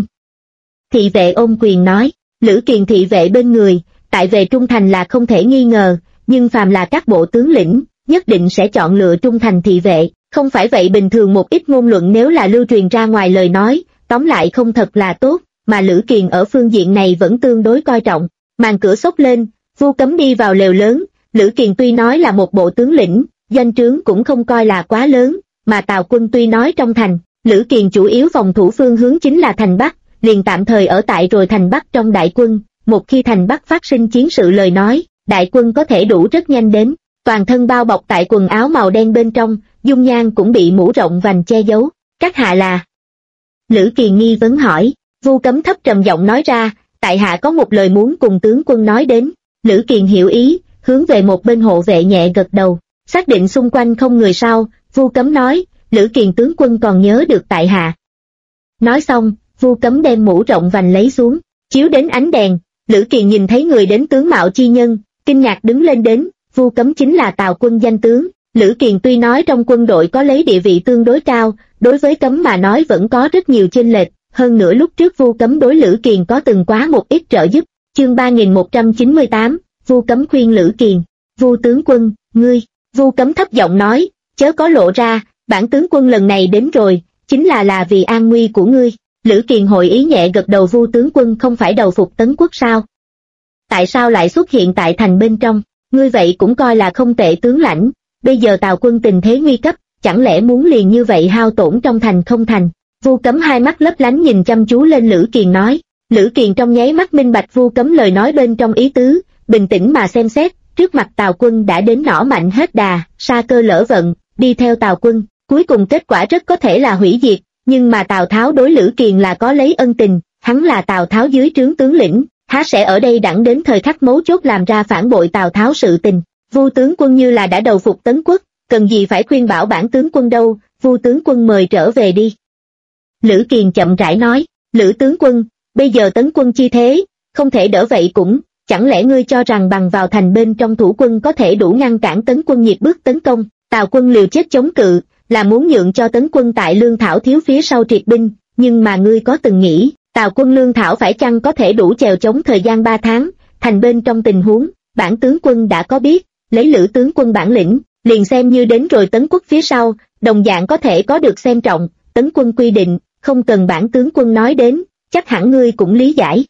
Thị vệ ôm quyền nói. Lữ Kiền thị vệ bên người, tại về trung thành là không thể nghi ngờ, nhưng phàm là các bộ tướng lĩnh, nhất định sẽ chọn lựa trung thành thị vệ, không phải vậy bình thường một ít ngôn luận nếu là lưu truyền ra ngoài lời nói, tóm lại không thật là tốt, mà Lữ Kiền ở phương diện này vẫn tương đối coi trọng. Màn cửa xốc lên, Vu Cấm đi vào lều lớn, Lữ Kiền tuy nói là một bộ tướng lĩnh, doanh trướng cũng không coi là quá lớn, mà Tào quân tuy nói trong thành, Lữ Kiền chủ yếu phòng thủ phương hướng chính là thành Bắc, liền tạm thời ở tại rồi thành Bắc trong đại quân, một khi thành Bắc phát sinh chiến sự lời nói, đại quân có thể đủ rất nhanh đến. Toàn thân bao bọc tại quần áo màu đen bên trong, dung nhan cũng bị mũ rộng vành che giấu. Các hạ là? Lữ Kiền nghi vấn hỏi. Vu Cấm thấp trầm giọng nói ra, tại hạ có một lời muốn cùng tướng quân nói đến. Lữ Kiền hiểu ý, hướng về một bên hộ vệ nhẹ gật đầu, xác định xung quanh không người sau, Vu Cấm nói, Lữ Kiền tướng quân còn nhớ được tại hạ. Nói xong, Vu Cấm đem mũ rộng vành lấy xuống, chiếu đến ánh đèn, Lữ Kiền nhìn thấy người đến tướng mạo chi nhân, kinh ngạc đứng lên đến, Vu Cấm chính là Tào Quân danh tướng. Lữ Kiền tuy nói trong quân đội có lấy địa vị tương đối cao, đối với Cấm mà nói vẫn có rất nhiều chênh lệch, hơn nữa lúc trước Vu Cấm đối Lữ Kiền có từng quá một ít trợ giúp. Chương 3198, Vu Cấm khuyên Lữ Kiền. Vu tướng quân, ngươi, Vu Cấm thấp giọng nói, chớ có lộ ra, bản tướng quân lần này đến rồi, chính là vì an nguy của ngươi. Lữ Kiền hội ý nhẹ gật đầu. Vu tướng quân không phải đầu phục Tấn Quốc sao? Tại sao lại xuất hiện tại thành bên trong? Ngươi vậy cũng coi là không tệ tướng lãnh, bây giờ Tào quân tình thế nguy cấp, chẳng lẽ muốn liền như vậy hao tổn trong thành không thành? Vu Cấm hai mắt lấp lánh nhìn chăm chú lên Lữ Kiền nói. Lữ Kiền trong nháy mắt minh bạch Vu Cấm lời nói bên trong ý tứ, bình tĩnh mà xem xét, trước mặt Tào quân đã đến nỏ mạnh hết đà, sa cơ lỡ vận, đi theo Tào quân, cuối cùng kết quả rất có thể là hủy diệt, nhưng mà Tào Tháo đối Lữ Kiền là có lấy ân tình, hắn là Tào Tháo dưới trướng tướng lĩnh, há sẽ ở đây đặng đến thời khắc mấu chốt làm ra phản bội Tào Tháo sự tình. Vu tướng quân như là đã đầu phục Tấn Quốc, cần gì phải khuyên bảo bản tướng quân đâu, Vu tướng quân mời trở về đi. Lữ Kiền chậm rãi nói. Lữ tướng quân, bây giờ Tấn quân chi thế, không thể đỡ vậy cũng, chẳng lẽ ngươi cho rằng bằng vào thành bên trong thủ quân có thể đủ ngăn cản Tấn quân nhiệt bước tấn công? Tào quân liều chết chống cự, là muốn nhượng cho Tấn quân tại lương thảo thiếu phía sau triệt binh, nhưng mà ngươi có từng nghĩ, Tào quân lương thảo phải chăng có thể đủ chèo chống thời gian 3 tháng, thành bên trong tình huống, bản tướng quân đã có biết, lấy Lữ tướng quân bản lĩnh, liền xem như đến rồi Tấn quốc phía sau, đồng dạng có thể có được xem trọng, Tấn quân quy định, không cần bản tướng quân nói đến, chắc hẳn ngươi cũng lý giải.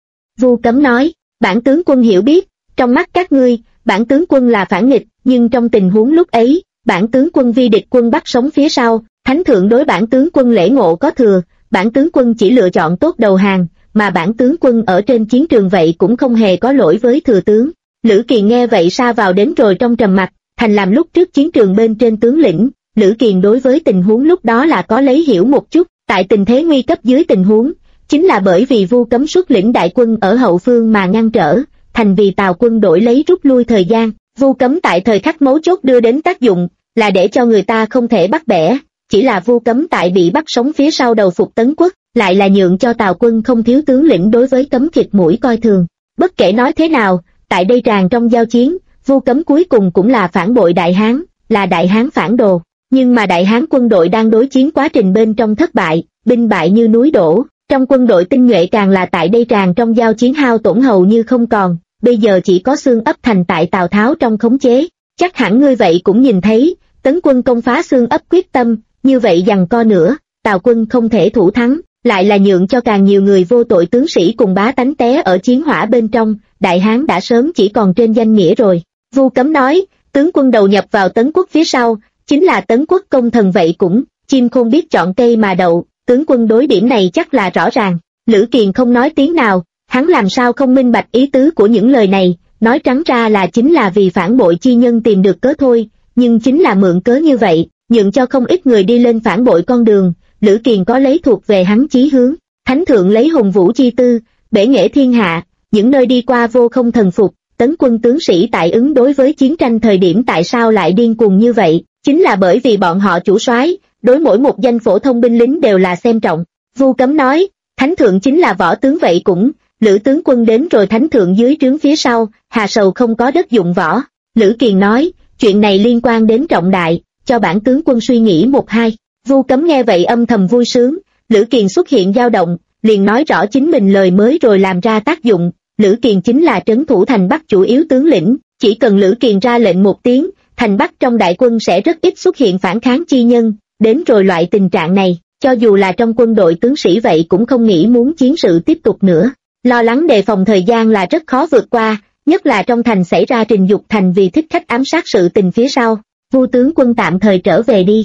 Vu Cấm nói, bản tướng quân hiểu biết, trong mắt các ngươi, bản tướng quân là phản nghịch, nhưng trong tình huống lúc ấy, bản tướng quân vi địch quân bắt sống phía sau, thánh thượng đối bản tướng quân lễ ngộ có thừa, bản tướng quân chỉ lựa chọn tốt đầu hàng, mà bản tướng quân ở trên chiến trường vậy cũng không hề có lỗi với thừa tướng. Lữ Kiền nghe vậy sa vào đến rồi trong trầm mặc, thành làm lúc trước chiến trường bên trên tướng lĩnh, Lữ Kiền đối với tình huống lúc đó là có lấy hiểu một chút, tại tình thế nguy cấp dưới tình huống, chính là bởi vì Vu Cấm xuất lĩnh đại quân ở hậu phương mà ngăn trở, thành vì Tào quân đổi lấy rút lui thời gian, Vu Cấm tại thời khắc mấu chốt đưa đến tác dụng, là để cho người ta không thể bắt bẻ, chỉ là Vu Cấm tại bị bắt sống phía sau đầu phục Tấn quốc, lại là nhượng cho Tào quân không thiếu tướng lĩnh đối với Cấm khịt mũi coi thường. Bất kể nói thế nào, tại đây tràn trong giao chiến, Vu Cấm cuối cùng cũng là phản bội Đại Hán, là Đại Hán phản đồ, nhưng mà Đại Hán quân đội đang đối chiến quá trình bên trong thất bại, binh bại như núi đổ, trong quân đội tinh nhuệ càng là tại đây tràn trong giao chiến hao tổn hầu như không còn, bây giờ chỉ có xương ấp thành tại Tào Tháo trong khống chế. Chắc hẳn ngươi vậy cũng nhìn thấy, Tấn quân công phá xương ấp quyết tâm, như vậy giằng co nữa, Tào quân không thể thủ thắng, lại là nhượng cho càng nhiều người vô tội tướng sĩ cùng bá tánh té ở chiến hỏa bên trong, Đại Hán đã sớm chỉ còn trên danh nghĩa rồi. Vu Cấm nói, tướng quân đầu nhập vào Tấn quốc phía sau, chính là Tấn quốc công thần vậy cũng, chim khôn biết chọn cây mà đậu, tướng quân đối điểm này chắc là rõ ràng. Lữ Kiền không nói tiếng nào, hắn làm sao không minh bạch ý tứ của những lời này, nói trắng ra là chính là vì phản bội chi nhân tìm được cớ thôi, nhưng chính là mượn cớ như vậy, nhượng cho không ít người đi lên phản bội con đường. Lữ Kiền có lấy thuộc về hắn chí hướng, thánh thượng lấy hùng vũ chi tư, bể nghệ thiên hạ, những nơi đi qua vô không thần phục, Tấn quân tướng sĩ tại ứng đối với chiến tranh thời điểm tại sao lại điên cuồng như vậy, chính là bởi vì bọn họ chủ soái đối mỗi một danh phổ thông binh lính đều là xem trọng. Vu Cấm nói, thánh thượng chính là võ tướng vậy cũng, Lữ tướng quân đến rồi thánh thượng dưới trướng phía sau, hà sầu không có đất dụng võ. Lữ Kiền nói, chuyện này liên quan đến trọng đại, cho bản tướng quân suy nghĩ một hai. Vu Cấm nghe vậy âm thầm vui sướng, Lữ Kiền xuất hiện dao động, liền nói rõ chính mình lời mới rồi làm ra tác dụng. Lữ Kiền chính là trấn thủ thành Bắc chủ yếu tướng lĩnh, chỉ cần Lữ Kiền ra lệnh một tiếng, thành Bắc trong đại quân sẽ rất ít xuất hiện phản kháng chi nhân, đến rồi loại tình trạng này, cho dù là trong quân đội tướng sĩ vậy cũng không nghĩ muốn chiến sự tiếp tục nữa, lo lắng đề phòng thời gian là rất khó vượt qua, nhất là trong thành xảy ra Trình Dục Thành vì thích khách ám sát sự tình phía sau. Vu tướng quân tạm thời trở về đi.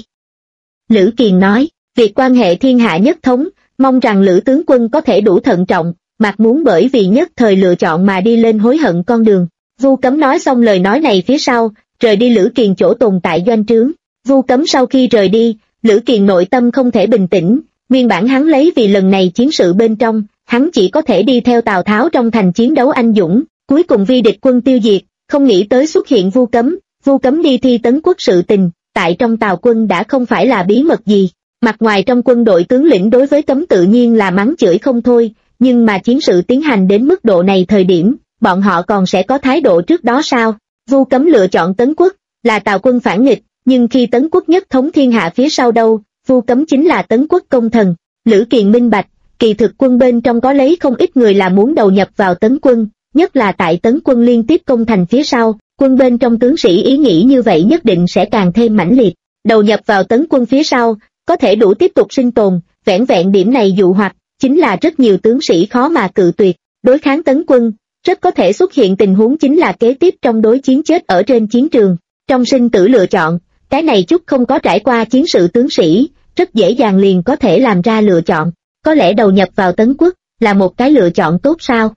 Lữ Kiền nói, việc quan hệ thiên hạ nhất thống, mong rằng Lữ tướng quân có thể đủ thận trọng, mặc muốn bởi vì nhất thời lựa chọn mà đi lên hối hận con đường. Vu Cấm nói xong lời nói này phía sau, rời đi Lữ Kiền chỗ tồn tại doanh trướng. Vu Cấm sau khi rời đi, Lữ Kiền nội tâm không thể bình tĩnh, nguyên bản hắn lấy vì lần này chiến sự bên trong, hắn chỉ có thể đi theo Tào Tháo trong thành chiến đấu anh dũng, cuối cùng vi địch quân tiêu diệt, không nghĩ tới xuất hiện Vu Cấm. Vu Cấm đi thi Tấn quốc sự tình, tại trong Tào quân đã không phải là bí mật gì, mặt ngoài trong quân đội tướng lĩnh đối với Cấm tự nhiên là mắng chửi không thôi, nhưng mà chiến sự tiến hành đến mức độ này thời điểm, bọn họ còn sẽ có thái độ trước đó sao? Vu Cấm lựa chọn Tấn Quốc, là Tào quân phản nghịch, nhưng khi Tấn Quốc nhất thống thiên hạ phía sau đâu, Vu Cấm chính là Tấn Quốc công thần. Lữ Kiền minh bạch, kỳ thực quân bên trong có lấy không ít người là muốn đầu nhập vào Tấn quân, nhất là tại Tấn quân liên tiếp công thành phía sau, quân bên trong tướng sĩ ý nghĩ như vậy nhất định sẽ càng thêm mãnh liệt. Đầu nhập vào Tấn quân phía sau, có thể đủ tiếp tục sinh tồn, vẻn vẹn điểm này dụ hoặc, chính là rất nhiều tướng sĩ khó mà cự tuyệt. Đối kháng Tấn quân, rất có thể xuất hiện tình huống chính là kế tiếp trong đối chiến chết ở trên chiến trường. Trong sinh tử lựa chọn, cái này chút không có trải qua chiến sự tướng sĩ, rất dễ dàng liền có thể làm ra lựa chọn. Có lẽ đầu nhập vào Tấn quốc, là một cái lựa chọn tốt sao?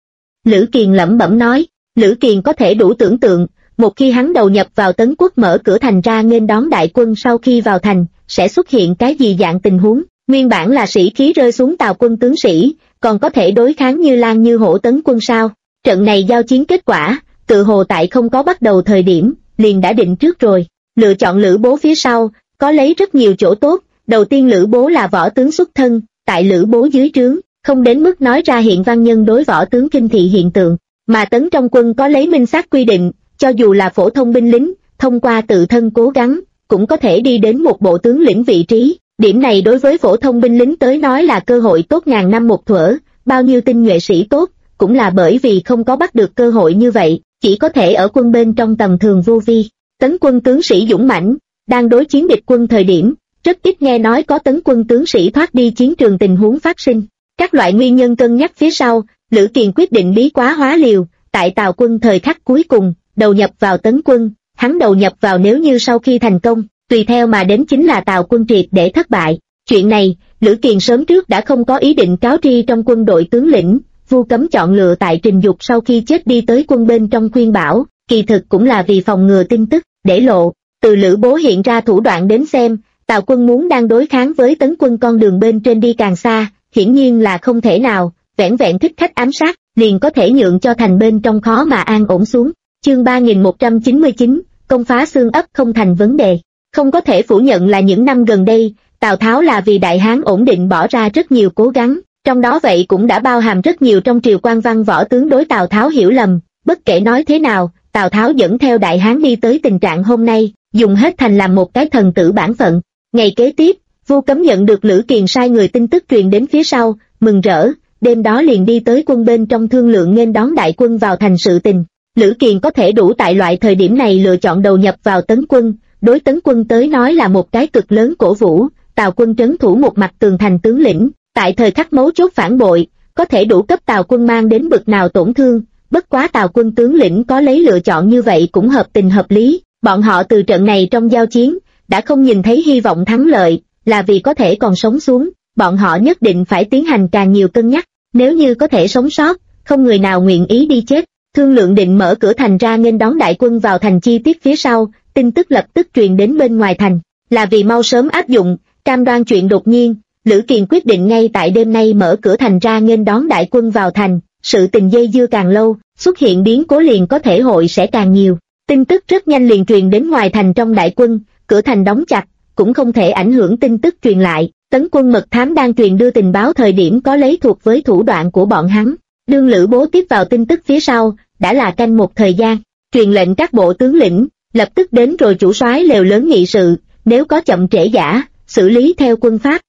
Lữ Kiền lẩm bẩm nói. Lữ Kiền có thể đủ tưởng tượng, một khi hắn đầu nhập vào Tấn quốc mở cửa thành ra nghênh đón đại quân sau khi vào thành, sẽ xuất hiện cái gì dạng tình huống. Nguyên bản là sĩ khí rơi xuống Tào quân tướng sĩ, còn có thể đối kháng như lang như hổ Tấn quân sao? Trận này giao chiến kết quả, tự hồ tại không có bắt đầu thời điểm, liền đã định trước rồi. Lựa chọn Lữ Bố phía sau, có lấy rất nhiều chỗ tốt. Đầu tiên Lữ Bố là võ tướng xuất thân, tại Lữ Bố dưới trướng, không đến mức nói ra hiện văn nhân đối võ tướng kinh thị hiện tượng, mà Tấn trong quân có lấy minh xác quy định, cho dù là phổ thông binh lính, thông qua tự thân cố gắng, cũng có thể đi đến một bộ tướng lĩnh vị trí. Điểm này đối với phổ thông binh lính tới nói là cơ hội tốt ngàn năm một thuở, bao nhiêu tinh nhuệ sĩ tốt, cũng là bởi vì không có bắt được cơ hội như vậy, chỉ có thể ở quân bên trong tầm thường vô vi. Tấn quân tướng sĩ dũng mãnh, đang đối chiến địch quân thời điểm, rất ít nghe nói có Tấn quân tướng sĩ thoát đi chiến trường tình huống phát sinh. Các loại nguyên nhân cân nhắc phía sau, Lữ Kiền quyết định bí quá hóa liều, tại Tào quân thời khắc cuối cùng, đầu nhập vào Tấn quân. Hắn đầu nhập vào nếu như sau khi thành công, tùy theo mà đến chính là Tào quân triệt để thất bại. Chuyện này, Lữ Kiền sớm trước đã không có ý định cáo tri trong quân đội tướng lĩnh. Vu Cấm chọn lựa tại Trình Dục sau khi chết đi tới quân bên trong khuyên bảo, kỳ thực cũng là vì phòng ngừa tin tức để lộ. Từ Lữ Bố hiện ra thủ đoạn đến xem, Tào quân muốn đang đối kháng với Tấn quân con đường bên trên đi càng xa, hiển nhiên là không thể nào. Vẻn vẹn thích khách ám sát, liền có thể nhượng cho thành bên trong khó mà an ổn xuống. Chương 3199, công phá xương ấp không thành vấn đề. Không có thể phủ nhận là những năm gần đây, Tào Tháo là vì Đại Hán ổn định bỏ ra rất nhiều cố gắng, trong đó vậy cũng đã bao hàm rất nhiều trong triều quan văn võ tướng đối Tào Tháo hiểu lầm. Bất kể nói thế nào, Tào Tháo dẫn theo Đại Hán đi tới tình trạng hôm nay, dùng hết thành làm một cái thần tử bản phận. Ngày kế tiếp, Vu Cấm nhận được Lữ Kiền sai người tin tức truyền đến phía sau, mừng rỡ, đêm đó liền đi tới quân bên trong thương lượng nghênh đón đại quân vào thành sự tình. Lữ Kiền có thể đủ tại loại thời điểm này lựa chọn đầu nhập vào Tấn quân, đối Tấn quân tới nói là một cái cực lớn cổ vũ. Tào quân trấn thủ một mặt tường thành tướng lĩnh, tại thời khắc mấu chốt phản bội, có thể đủ cấp Tào quân mang đến bực nào tổn thương. Bất quá Tào quân tướng lĩnh có lấy lựa chọn như vậy cũng hợp tình hợp lý. Bọn họ từ trận này trong giao chiến đã không nhìn thấy hy vọng thắng lợi, là vì có thể còn sống xuống, bọn họ nhất định phải tiến hành càng nhiều cân nhắc. Nếu như có thể sống sót, không người nào nguyện ý đi chết. Thương lượng định mở cửa thành ra nghênh đón đại quân vào thành chi tiết phía sau, tin tức lập tức truyền đến bên ngoài thành, là vì mau sớm áp dụng, cam đoan chuyện đột nhiên, Lữ Kiền quyết định ngay tại đêm nay mở cửa thành ra nghênh đón đại quân vào thành. Sự tình dây dưa càng lâu, xuất hiện biến cố liền có thể hội sẽ càng nhiều. Tin tức rất nhanh liền truyền đến ngoài thành trong đại quân, cửa thành đóng chặt, cũng không thể ảnh hưởng tin tức truyền lại. Tấn quân mật thám đang truyền đưa tình báo thời điểm có lấy thuộc với thủ đoạn của bọn hắn. Đương Lữ Bố tiếp vào tin tức phía sau, đã là canh một thời gian, truyền lệnh các bộ tướng lĩnh, lập tức đến rồi chủ soái lều lớn nghị sự, nếu có chậm trễ giả, xử lý theo quân pháp.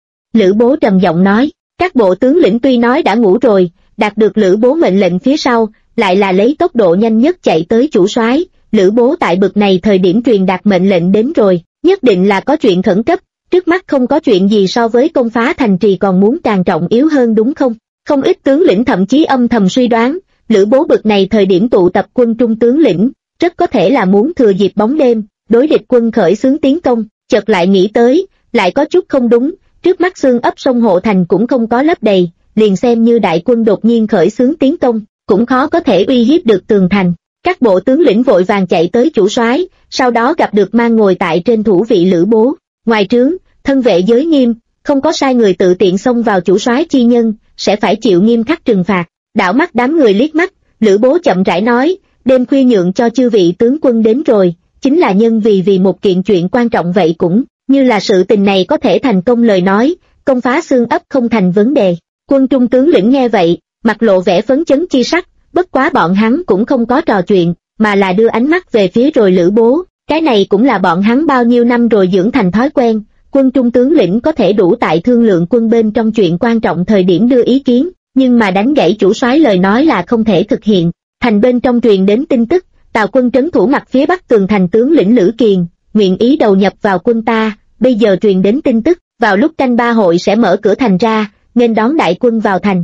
Lữ Bố trầm giọng nói, các bộ tướng lĩnh tuy nói đã ngủ rồi, đạt được Lữ Bố mệnh lệnh phía sau, lại là lấy tốc độ nhanh nhất chạy tới chủ soái. Lữ Bố tại bực này thời điểm truyền đạt mệnh lệnh đến rồi, nhất định là có chuyện khẩn cấp, trước mắt không có chuyện gì so với công phá thành trì còn muốn càng trọng yếu hơn đúng không? Không ít tướng lĩnh thậm chí âm thầm suy đoán, Lữ Bố bực này thời điểm tụ tập quân trung tướng lĩnh, rất có thể là muốn thừa dịp bóng đêm, đối địch quân khởi xướng tiến công. Chợt lại nghĩ tới, lại có chút không đúng, trước mắt xương ấp sông Hộ Thành cũng không có lấp đầy, liền xem như đại quân đột nhiên khởi xướng tiến công, cũng khó có thể uy hiếp được tường thành. Các bộ tướng lĩnh vội vàng chạy tới chủ soái, sau đó gặp được mang ngồi tại trên thủ vị Lữ Bố. Ngoài trướng, thân vệ giới nghiêm, không có sai người tự tiện xông vào chủ soái chi nhân, sẽ phải chịu nghiêm khắc trừng phạt. Đảo mắt đám người liếc mắt, Lữ Bố chậm rãi nói, đêm khuya nhượng cho chư vị tướng quân đến rồi, chính là nhân vì một kiện chuyện quan trọng vậy, cũng như là sự tình này có thể thành công lời nói, công phá xương ấp không thành vấn đề. Quân trung tướng lĩnh nghe vậy, mặt lộ vẻ phấn chấn chi sắc, bất quá bọn hắn cũng không có trò chuyện, mà là đưa ánh mắt về phía rồi Lữ Bố, cái này cũng là bọn hắn bao nhiêu năm rồi dưỡng thành thói quen, quân trung tướng lĩnh có thể đủ tại thương lượng quân bên trong chuyện quan trọng thời điểm đưa ý kiến, nhưng mà đánh gãy chủ soái lời nói là không thể thực hiện. Thành bên trong truyền đến tin tức, Tào quân trấn thủ mặt phía bắc tường thành tướng lĩnh Lữ Kiền, nguyện ý đầu nhập vào quân ta, bây giờ truyền đến tin tức, vào lúc canh ba hội sẽ mở cửa thành ra, nên đón đại quân vào thành.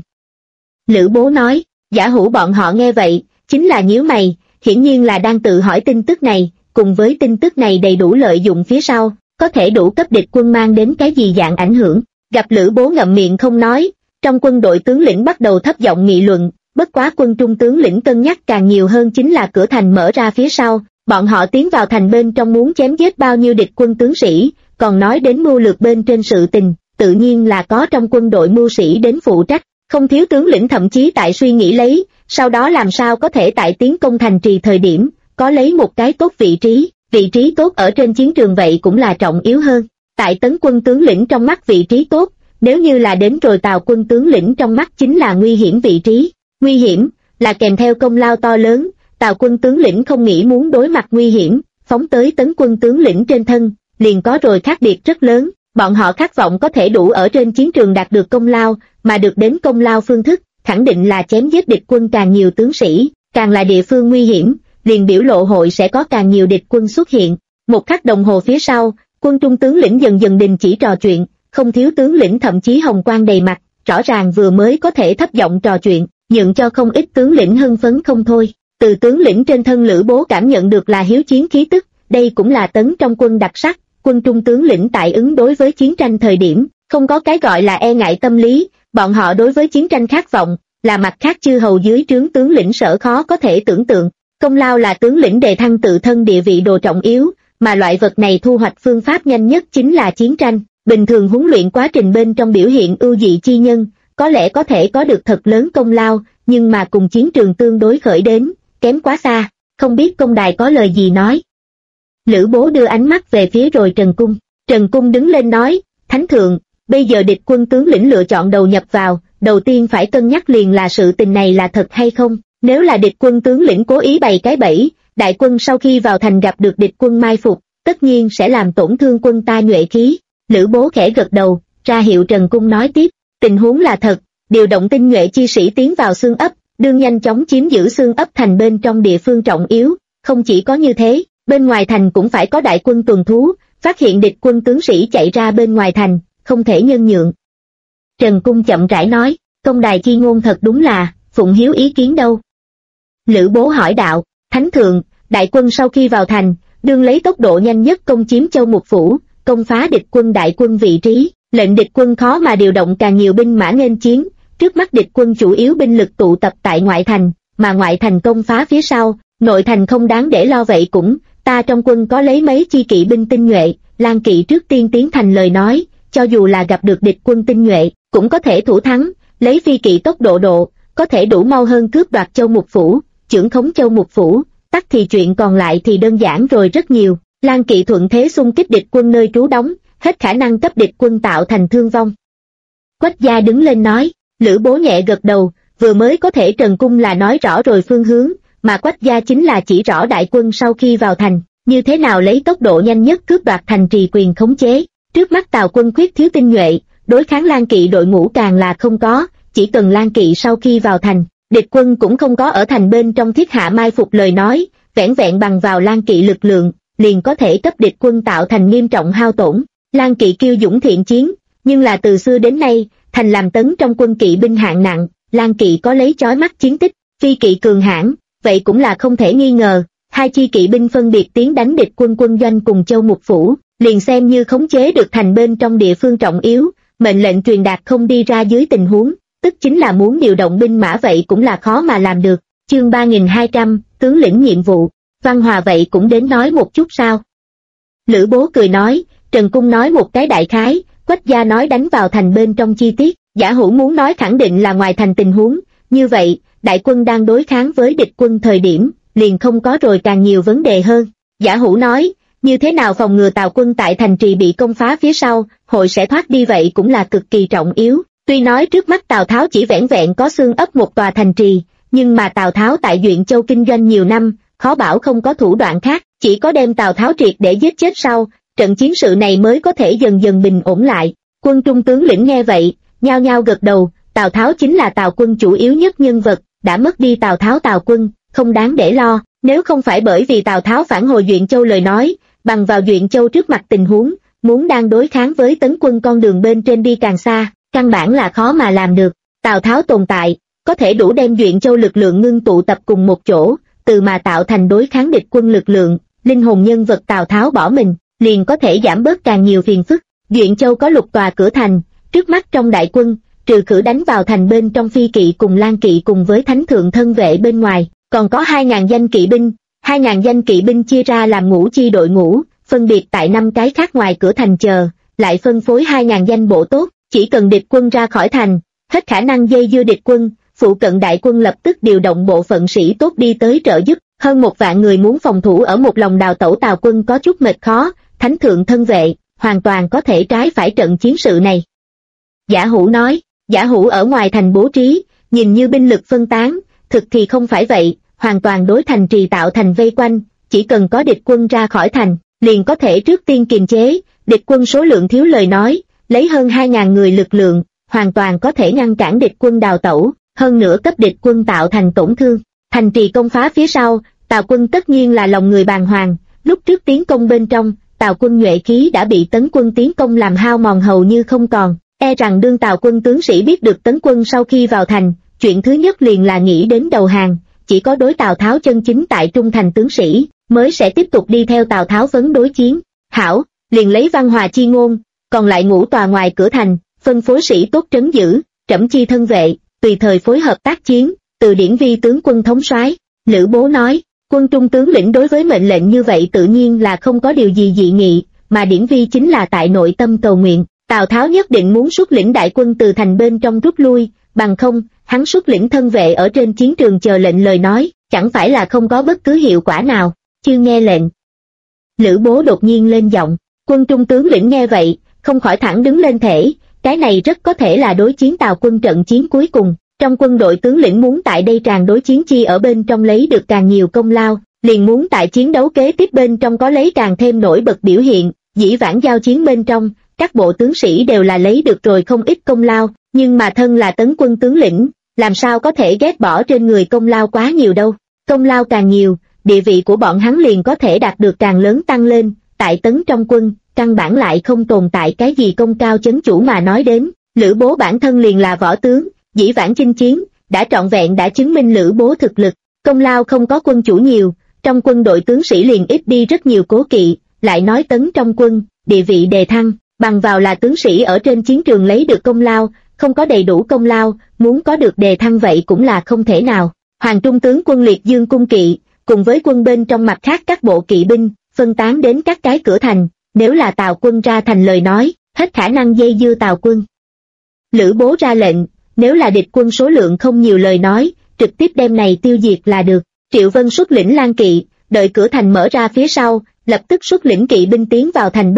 Lữ Bố nói, Giả Hữu bọn họ nghe vậy, chính là nhíu mày, hiển nhiên là đang tự hỏi tin tức này, cùng với tin tức này đầy đủ lợi dụng phía sau, có thể đủ cấp địch quân mang đến cái gì dạng ảnh hưởng. Gặp Lữ Bố ngậm miệng không nói, trong quân đội tướng lĩnh bắt đầu thấp giọng nghị luận, bất quá quân trung tướng lĩnh cân nhắc càng nhiều hơn chính là cửa thành mở ra phía sau, bọn họ tiến vào thành bên trong muốn chém giết bao nhiêu địch quân tướng sĩ, còn nói đến mưu lược bên trên sự tình, tự nhiên là có trong quân đội mưu sĩ đến phụ trách, không thiếu tướng lĩnh thậm chí tại suy nghĩ lấy, sau đó làm sao có thể tại tiến công thành trì thời điểm, có lấy một cái tốt vị trí tốt ở trên chiến trường vậy cũng là trọng yếu hơn. Tại Tấn quân tướng lĩnh trong mắt vị trí tốt, nếu như là đến rồi Tào quân tướng lĩnh trong mắt chính là nguy hiểm vị trí. Nguy hiểm là kèm theo công lao to lớn, Tào quân tướng lĩnh không nghĩ muốn đối mặt nguy hiểm, phóng tới Tấn quân tướng lĩnh trên thân, liền có rồi khác biệt rất lớn, bọn họ khát vọng có thể đủ ở trên chiến trường đạt được công lao, mà được đến công lao phương thức, khẳng định là chém giết địch quân càng nhiều tướng sĩ, càng là địa phương nguy hiểm, liền biểu lộ hội sẽ có càng nhiều địch quân xuất hiện. Một khắc đồng hồ phía sau, quân trung tướng lĩnh dần dần đình chỉ trò chuyện, không thiếu tướng lĩnh thậm chí hồng quang đầy mặt, rõ ràng vừa mới có thể thấp giọng trò chuyện, nhượng cho không ít tướng lĩnh hưng phấn không thôi. Từ tướng lĩnh trên thân Lữ Bố cảm nhận được là hiếu chiến khí tức, đây cũng là Tấn trong quân đặc sắc, quân trung tướng lĩnh tại ứng đối với chiến tranh thời điểm, không có cái gọi là e ngại tâm lý, bọn họ đối với chiến tranh khát vọng, là mặt khác chư hầu dưới trướng tướng lĩnh sở khó có thể tưởng tượng. Công lao là tướng lĩnh đề thăng tự thân địa vị đồ trọng yếu, mà loại vật này thu hoạch phương pháp nhanh nhất chính là chiến tranh. Bình thường huấn luyện quá trình bên trong biểu hiện ưu dị chi nhân, có lẽ có thể có được thật lớn công lao, nhưng mà cùng chiến trường tương đối khởi đến, kém quá xa, không biết công đài có lời gì nói. Lữ Bố đưa ánh mắt về phía rồi Trần Cung. Trần Cung đứng lên nói, Thánh Thượng, bây giờ địch quân tướng lĩnh lựa chọn đầu nhập vào, đầu tiên phải cân nhắc liền là sự tình này là thật hay không. Nếu là địch quân tướng lĩnh cố ý bày cái bẫy, đại quân sau khi vào thành gặp được địch quân mai phục, tất nhiên sẽ làm tổn thương quân ta nhuệ khí. Lữ Bố khẽ gật đầu, ra hiệu Trần Cung nói tiếp, tình huống là thật, điều động tinh nhuệ chi sĩ tiến vào xương ấp, đương nhanh chóng chiếm giữ xương ấp thành bên trong địa phương trọng yếu, không chỉ có như thế, bên ngoài thành cũng phải có đại quân tuần thú, phát hiện địch quân tướng sĩ chạy ra bên ngoài thành, không thể nhân nhượng. Trần Cung chậm rãi nói, công đài chi ngôn thật đúng là, phụng hiếu ý kiến đâu. Lữ Bố hỏi đạo, Thánh Thượng, đại quân sau khi vào thành, đương lấy tốc độ nhanh nhất công chiếm Châu Mục Phủ, công phá địch quân đại quân vị trí, lệnh địch quân khó mà điều động càng nhiều binh mã nghênh chiến. Trước mắt địch quân chủ yếu binh lực tụ tập tại ngoại thành, mà ngoại thành công phá phía sau, nội thành không đáng để lo vậy cũng, ta trong quân có lấy mấy chi kỵ binh tinh nhuệ, Lan kỵ trước tiên tiến thành lời nói, cho dù là gặp được địch quân tinh nhuệ, cũng có thể thủ thắng, lấy phi kỵ tốc độ, có thể đủ mau hơn cướp đoạt Châu Mục Phủ, chưởng khống Châu Mục Phủ, tắc thì chuyện còn lại thì đơn giản rồi rất nhiều. Lan kỵ thuận thế xung kích địch quân nơi trú đóng, hết khả năng cấp địch quân tạo thành thương vong. Quách Gia đứng lên nói, Lữ Bố nhẹ gật đầu, vừa mới có thể Trần Cung là nói rõ rồi phương hướng, mà Quách Gia chính là chỉ rõ đại quân sau khi vào thành, như thế nào lấy tốc độ nhanh nhất cướp đoạt thành trì quyền khống chế. Trước mắt Tào quân khuyết thiếu tinh nhuệ, đối kháng Lan kỵ đội ngũ càng là không có, chỉ cần Lan kỵ sau khi vào thành, địch quân cũng không có ở thành bên trong thiết hạ mai phục lời nói, vẻn vẹn bằng vào Lan kỵ lực lượng, liền có thể cấp địch quân tạo thành nghiêm trọng hao tổn. Lan kỵ kiêu dũng thiện chiến, nhưng là từ xưa đến nay, thành làm Tấn trong quân kỵ binh hạng nặng, Lan kỵ có lấy chói mắt chiến tích, phi kỵ cường hãn, vậy cũng là không thể nghi ngờ. Hai chi kỵ binh phân biệt tiến đánh địch quân quân doanh cùng Châu Mục Phủ, liền xem như khống chế được thành bên trong địa phương trọng yếu, mệnh lệnh truyền đạt không đi ra dưới tình huống, tức chính là muốn điều động binh mã vậy cũng là khó mà làm được. Chương 3200, tướng lĩnh nhiệm vụ, Văn Hòa vậy cũng đến nói một chút sao? Lữ Bố cười nói, Trần Cung nói một cái đại khái, Quách Gia nói đánh vào thành bên trong chi tiết, Giả Hữu muốn nói khẳng định là ngoài thành tình huống, như vậy, đại quân đang đối kháng với địch quân thời điểm, liền không có rồi càng nhiều vấn đề hơn. Giả Hữu nói, như thế nào phòng ngừa Tào quân tại thành trì bị công phá phía sau, hội sẽ thoát đi vậy cũng là cực kỳ trọng yếu, Tuy nói trước mắt Tào Tháo chỉ vẻn vẹn có xương ấp một tòa thành trì, nhưng mà Tào Tháo tại Duyện Châu kinh doanh nhiều năm, khó bảo không có thủ đoạn khác, chỉ có đem Tào Tháo triệt để giết chết sau, trận chiến sự này mới có thể dần dần bình ổn lại. Quân trung tướng lĩnh nghe vậy, nhao nhao gật đầu, Tào Tháo chính là Tào quân chủ yếu nhất nhân vật, đã mất đi Tào Tháo Tào quân, không đáng để lo, nếu không phải bởi vì Tào Tháo phản hồi Duyện Châu lời nói, bằng vào Duyện Châu trước mặt tình huống, muốn đang đối kháng với Tấn quân con đường bên trên đi càng xa, căn bản là khó mà làm được. Tào Tháo tồn tại, có thể đủ đem Duyện Châu lực lượng ngưng tụ tập cùng một chỗ, từ mà tạo thành đối kháng địch quân lực lượng, linh hồn nhân vật Tào Tháo bỏ mình, liền có thể giảm bớt càng nhiều phiền phức. Duyện Châu có lục tòa cửa thành, trước mắt trong đại quân, trừ khử đánh vào thành bên trong phi kỵ cùng lang kỵ cùng với thánh thượng thân vệ bên ngoài, còn có 2.000 danh kỵ binh, 2.000 danh kỵ binh chia ra làm ngũ chi đội ngũ, phân biệt tại 5 cái khác ngoài cửa thành chờ, lại phân phối 2.000 danh bộ tốt, chỉ cần địch quân ra khỏi thành, hết khả năng dây dưa địch quân, phụ cận đại quân lập tức điều động bộ phận sĩ tốt đi tới trợ giúp, hơn 1 vạn người muốn phòng thủ ở một lòng đào tẩu Tào quân có chút mệt khó, thánh thượng thân vệ, hoàn toàn có thể trái phải trận chiến sự này. Giả Hủ nói, Giả Hủ ở ngoài thành bố trí, nhìn như binh lực phân tán, thực thì không phải vậy, hoàn toàn đối thành trì tạo thành vây quanh, chỉ cần có địch quân ra khỏi thành, liền có thể trước tiên kiềm chế, địch quân số lượng thiếu lời nói, lấy hơn 2.000 người lực lượng, hoàn toàn có thể ngăn cản địch quân đào tẩu, hơn nữa cấp địch quân tạo thành tổn thương. Thành trì công phá phía sau, Tào quân tất nhiên là lòng người bàng hoàng, lúc trước tiến công bên trong, Tào quân nhuệ khí đã bị Tấn quân tiến công làm hao mòn hầu như không còn, e rằng đương Tào quân tướng sĩ biết được Tấn quân sau khi vào thành, chuyện thứ nhất liền là nghĩ đến đầu hàng, chỉ có đối Tào Tháo chân chính tại trung thành tướng sĩ, mới sẽ tiếp tục đi theo Tào Tháo vấn đối chiến. Hảo, liền lấy văn hòa chi ngôn, còn lại ngũ tòa ngoài cửa thành, phân phối sĩ tốt trấn giữ, trẫm chi thân vệ, tùy thời phối hợp tác chiến, từ Điển Vi tướng quân thống soái. Lữ Bố nói, quân trung tướng lĩnh đối với mệnh lệnh như vậy tự nhiên là không có điều gì dị nghị, mà Điển Vi chính là tại nội tâm cầu nguyện, Tào Tháo nhất định muốn xuất lĩnh đại quân từ thành bên trong rút lui, bằng không, hắn xuất lĩnh thân vệ ở trên chiến trường chờ lệnh lời nói, chẳng phải là không có bất cứ hiệu quả nào. Chưa nghe lệnh. Lữ Bố đột nhiên lên giọng, quân trung tướng lĩnh nghe vậy, không khỏi thẳng đứng lên thể, cái này rất có thể là đối chiến Tào quân trận chiến cuối cùng, trong quân đội tướng lĩnh muốn tại đây tràn đối chiến chi ở bên trong lấy được càng nhiều công lao, liền muốn tại chiến đấu kế tiếp bên trong có lấy càng thêm nổi bật biểu hiện, dĩ vãng giao chiến bên trong, các bộ tướng sĩ đều là lấy được rồi không ít công lao, nhưng mà thân là Tấn quân tướng lĩnh, làm sao có thể ghét bỏ trên người công lao quá nhiều đâu, công lao càng nhiều, địa vị của bọn hắn liền có thể đạt được càng lớn tăng lên, tại Tấn trong quân, căn bản lại không tồn tại cái gì công cao chấn chủ mà nói đến, Lữ Bố bản thân liền là võ tướng, dĩ vãng chinh chiến, đã trọn vẹn đã chứng minh Lữ Bố thực lực, công lao không có quân chủ nhiều, trong quân đội tướng sĩ liền ít đi rất nhiều cố kỵ, lại nói Tấn trong quân, địa vị đề thăng, bằng vào là tướng sĩ ở trên chiến trường lấy được công lao, không có đầy đủ công lao, muốn có được đề thăng vậy cũng là không thể nào. Hoàng trung tướng quân Liệt Dương cung kỵ, cùng với quân bên trong mặt khác các bộ kỵ binh, phân tán đến các cái cửa thành, nếu là Tào quân ra thành lời nói, hết khả năng dây dưa Tào quân. Lữ Bố ra lệnh, nếu là địch quân số lượng không nhiều lời nói, trực tiếp đem này tiêu diệt là được. Triệu Vân xuất lĩnh lang kỵ, đợi cửa thành mở ra phía sau, lập tức xuất lĩnh kỵ binh tiến vào thành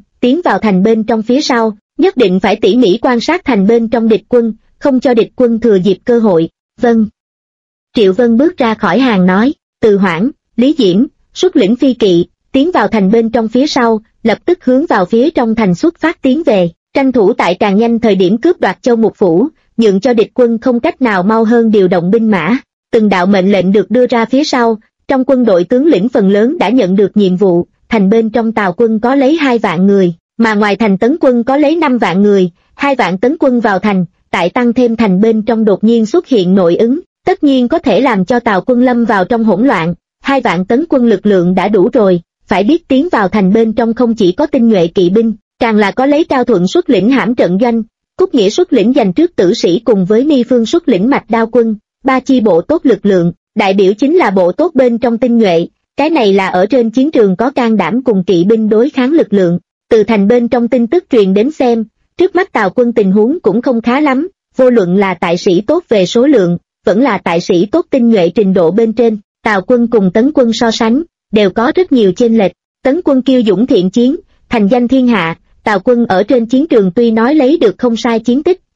bên trong phía sau, nhất định phải tỉ mỉ quan sát thành bên trong địch quân, không cho địch quân thừa dịp cơ hội. Vâng. Triệu Vân bước ra khỏi hàng nói, Từ Hoảng, Lý Diễm, xuất lĩnh phi kỵ, tiến vào thành bên trong phía sau, lập tức hướng vào phía trong thành xuất phát tiến về, tranh thủ tại càng nhanh thời điểm cướp đoạt Châu Mục Phủ, nhượng cho địch quân không cách nào mau hơn điều động binh mã. Từng đạo mệnh lệnh được đưa ra phía sau, trong quân đội tướng lĩnh phần lớn đã nhận được nhiệm vụ, thành bên trong Tào quân có lấy 2 vạn người, mà ngoài thành Tấn quân có lấy 5 vạn người, 2 vạn Tấn quân vào thành, tại tăng thêm thành bên trong đột nhiên xuất hiện nội ứng, tất nhiên có thể làm cho Tào quân lâm vào trong hỗn loạn. 2 vạn Tấn quân lực lượng đã đủ rồi, phải biết tiến vào thành bên trong không chỉ có tinh nhuệ kỵ binh, càng là có lấy Cao Thuận xuất lĩnh hãm trận doanh, Cúc Nghĩa xuất lĩnh giành trước tử sĩ cùng với Mi Phương xuất lĩnh mạch đao quân, 3 chi bộ tốt lực lượng, đại biểu chính là bộ tốt bên trong tinh nhuệ, cái này là ở trên chiến trường có can đảm cùng kỵ binh đối kháng lực lượng. Từ thành bên trong tin tức truyền đến xem, trước mắt Tào quân tình huống cũng không khá lắm, vô luận là tại sĩ tốt về số lượng, vẫn là tại sĩ tốt tinh nhuệ trình độ bên trên, Tào quân cùng Tấn quân so sánh, đều có rất nhiều chênh lệch. Tấn quân kiêu dũng thiện chiến, thành danh thiên hạ, Tào quân ở trên chiến trường tuy nói lấy được không sai chiến tích,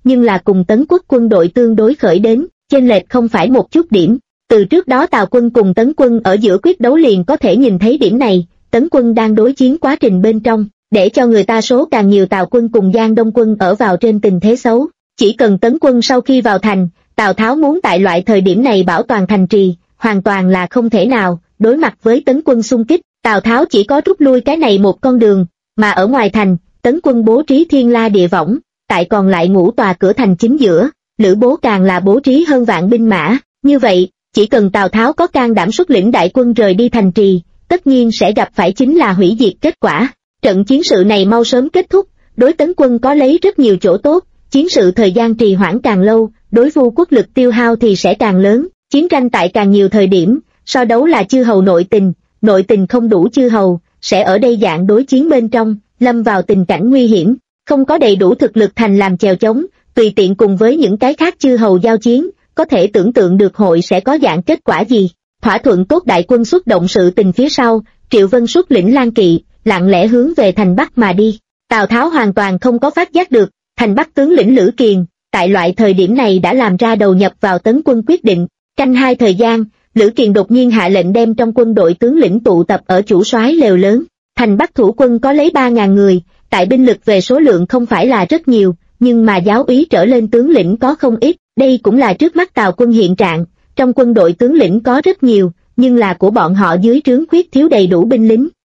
nhưng là cùng Tấn quốc quân đội tương đối khởi đến, chênh lệch không phải một chút điểm. Từ trước đó Tào quân cùng Tấn quân ở giữa quyết đấu liền có thể nhìn thấy điểm này, Tấn quân đang đối chiến quá trình bên trong, để cho người ta số càng nhiều Tào quân cùng Giang Đông quân ở vào trên tình thế xấu. Chỉ cần Tấn quân sau khi vào thành, Tào Tháo muốn tại loại thời điểm này bảo toàn thành trì, hoàn toàn là không thể nào. Đối mặt với Tấn quân xung kích, Tào Tháo chỉ có rút lui cái này một con đường, mà ở ngoài thành, Tấn quân bố trí thiên la địa võng, tại còn lại ngũ tòa cửa thành chính giữa, Lữ Bố càng là bố trí hơn vạn binh mã. Như vậy, chỉ cần Tào Tháo có can đảm xuất lĩnh đại quân rời đi thành trì, tất nhiên sẽ gặp phải chính là hủy diệt kết quả. Trận chiến sự này mau sớm kết thúc, đối Tấn quân có lấy rất nhiều chỗ tốt, chiến sự thời gian trì hoãn càng lâu, đối Vu quốc lực tiêu hao thì sẽ càng lớn, chiến tranh tại càng nhiều thời điểm, so đấu là chư hầu nội tình không đủ chư hầu, sẽ ở đây dạng đối chiến bên trong, lâm vào tình cảnh nguy hiểm, không có đầy đủ thực lực thành làm chèo chống, tùy tiện cùng với những cái khác chư hầu giao chiến, có thể tưởng tượng được hội sẽ có dạng kết quả gì. Thỏa thuận tốt đại quân xuất động sự tình phía sau, Triệu Vân xuất lĩnh Lan Kỵ, lặng lẽ hướng về thành Bắc mà đi. Tào Tháo hoàn toàn không có phát giác được, thành Bắc tướng lĩnh Lữ Kiền, tại loại thời điểm này đã làm ra đầu nhập vào Tấn quân quyết định. Canh hai thời gian, Lữ Kiền đột nhiên hạ lệnh đem trong quân đội tướng lĩnh tụ tập ở chủ soái lều lớn. Thành Bắc thủ quân có lấy 3.000 người, tại binh lực về số lượng không phải là rất nhiều, nhưng mà giáo úy trở lên tướng lĩnh có không ít, đây cũng là trước mắt Tào quân hiện trạng. Trong quân đội tướng lĩnh có rất nhiều, nhưng là của bọn họ dưới trướng khuyết thiếu đầy đủ binh lính.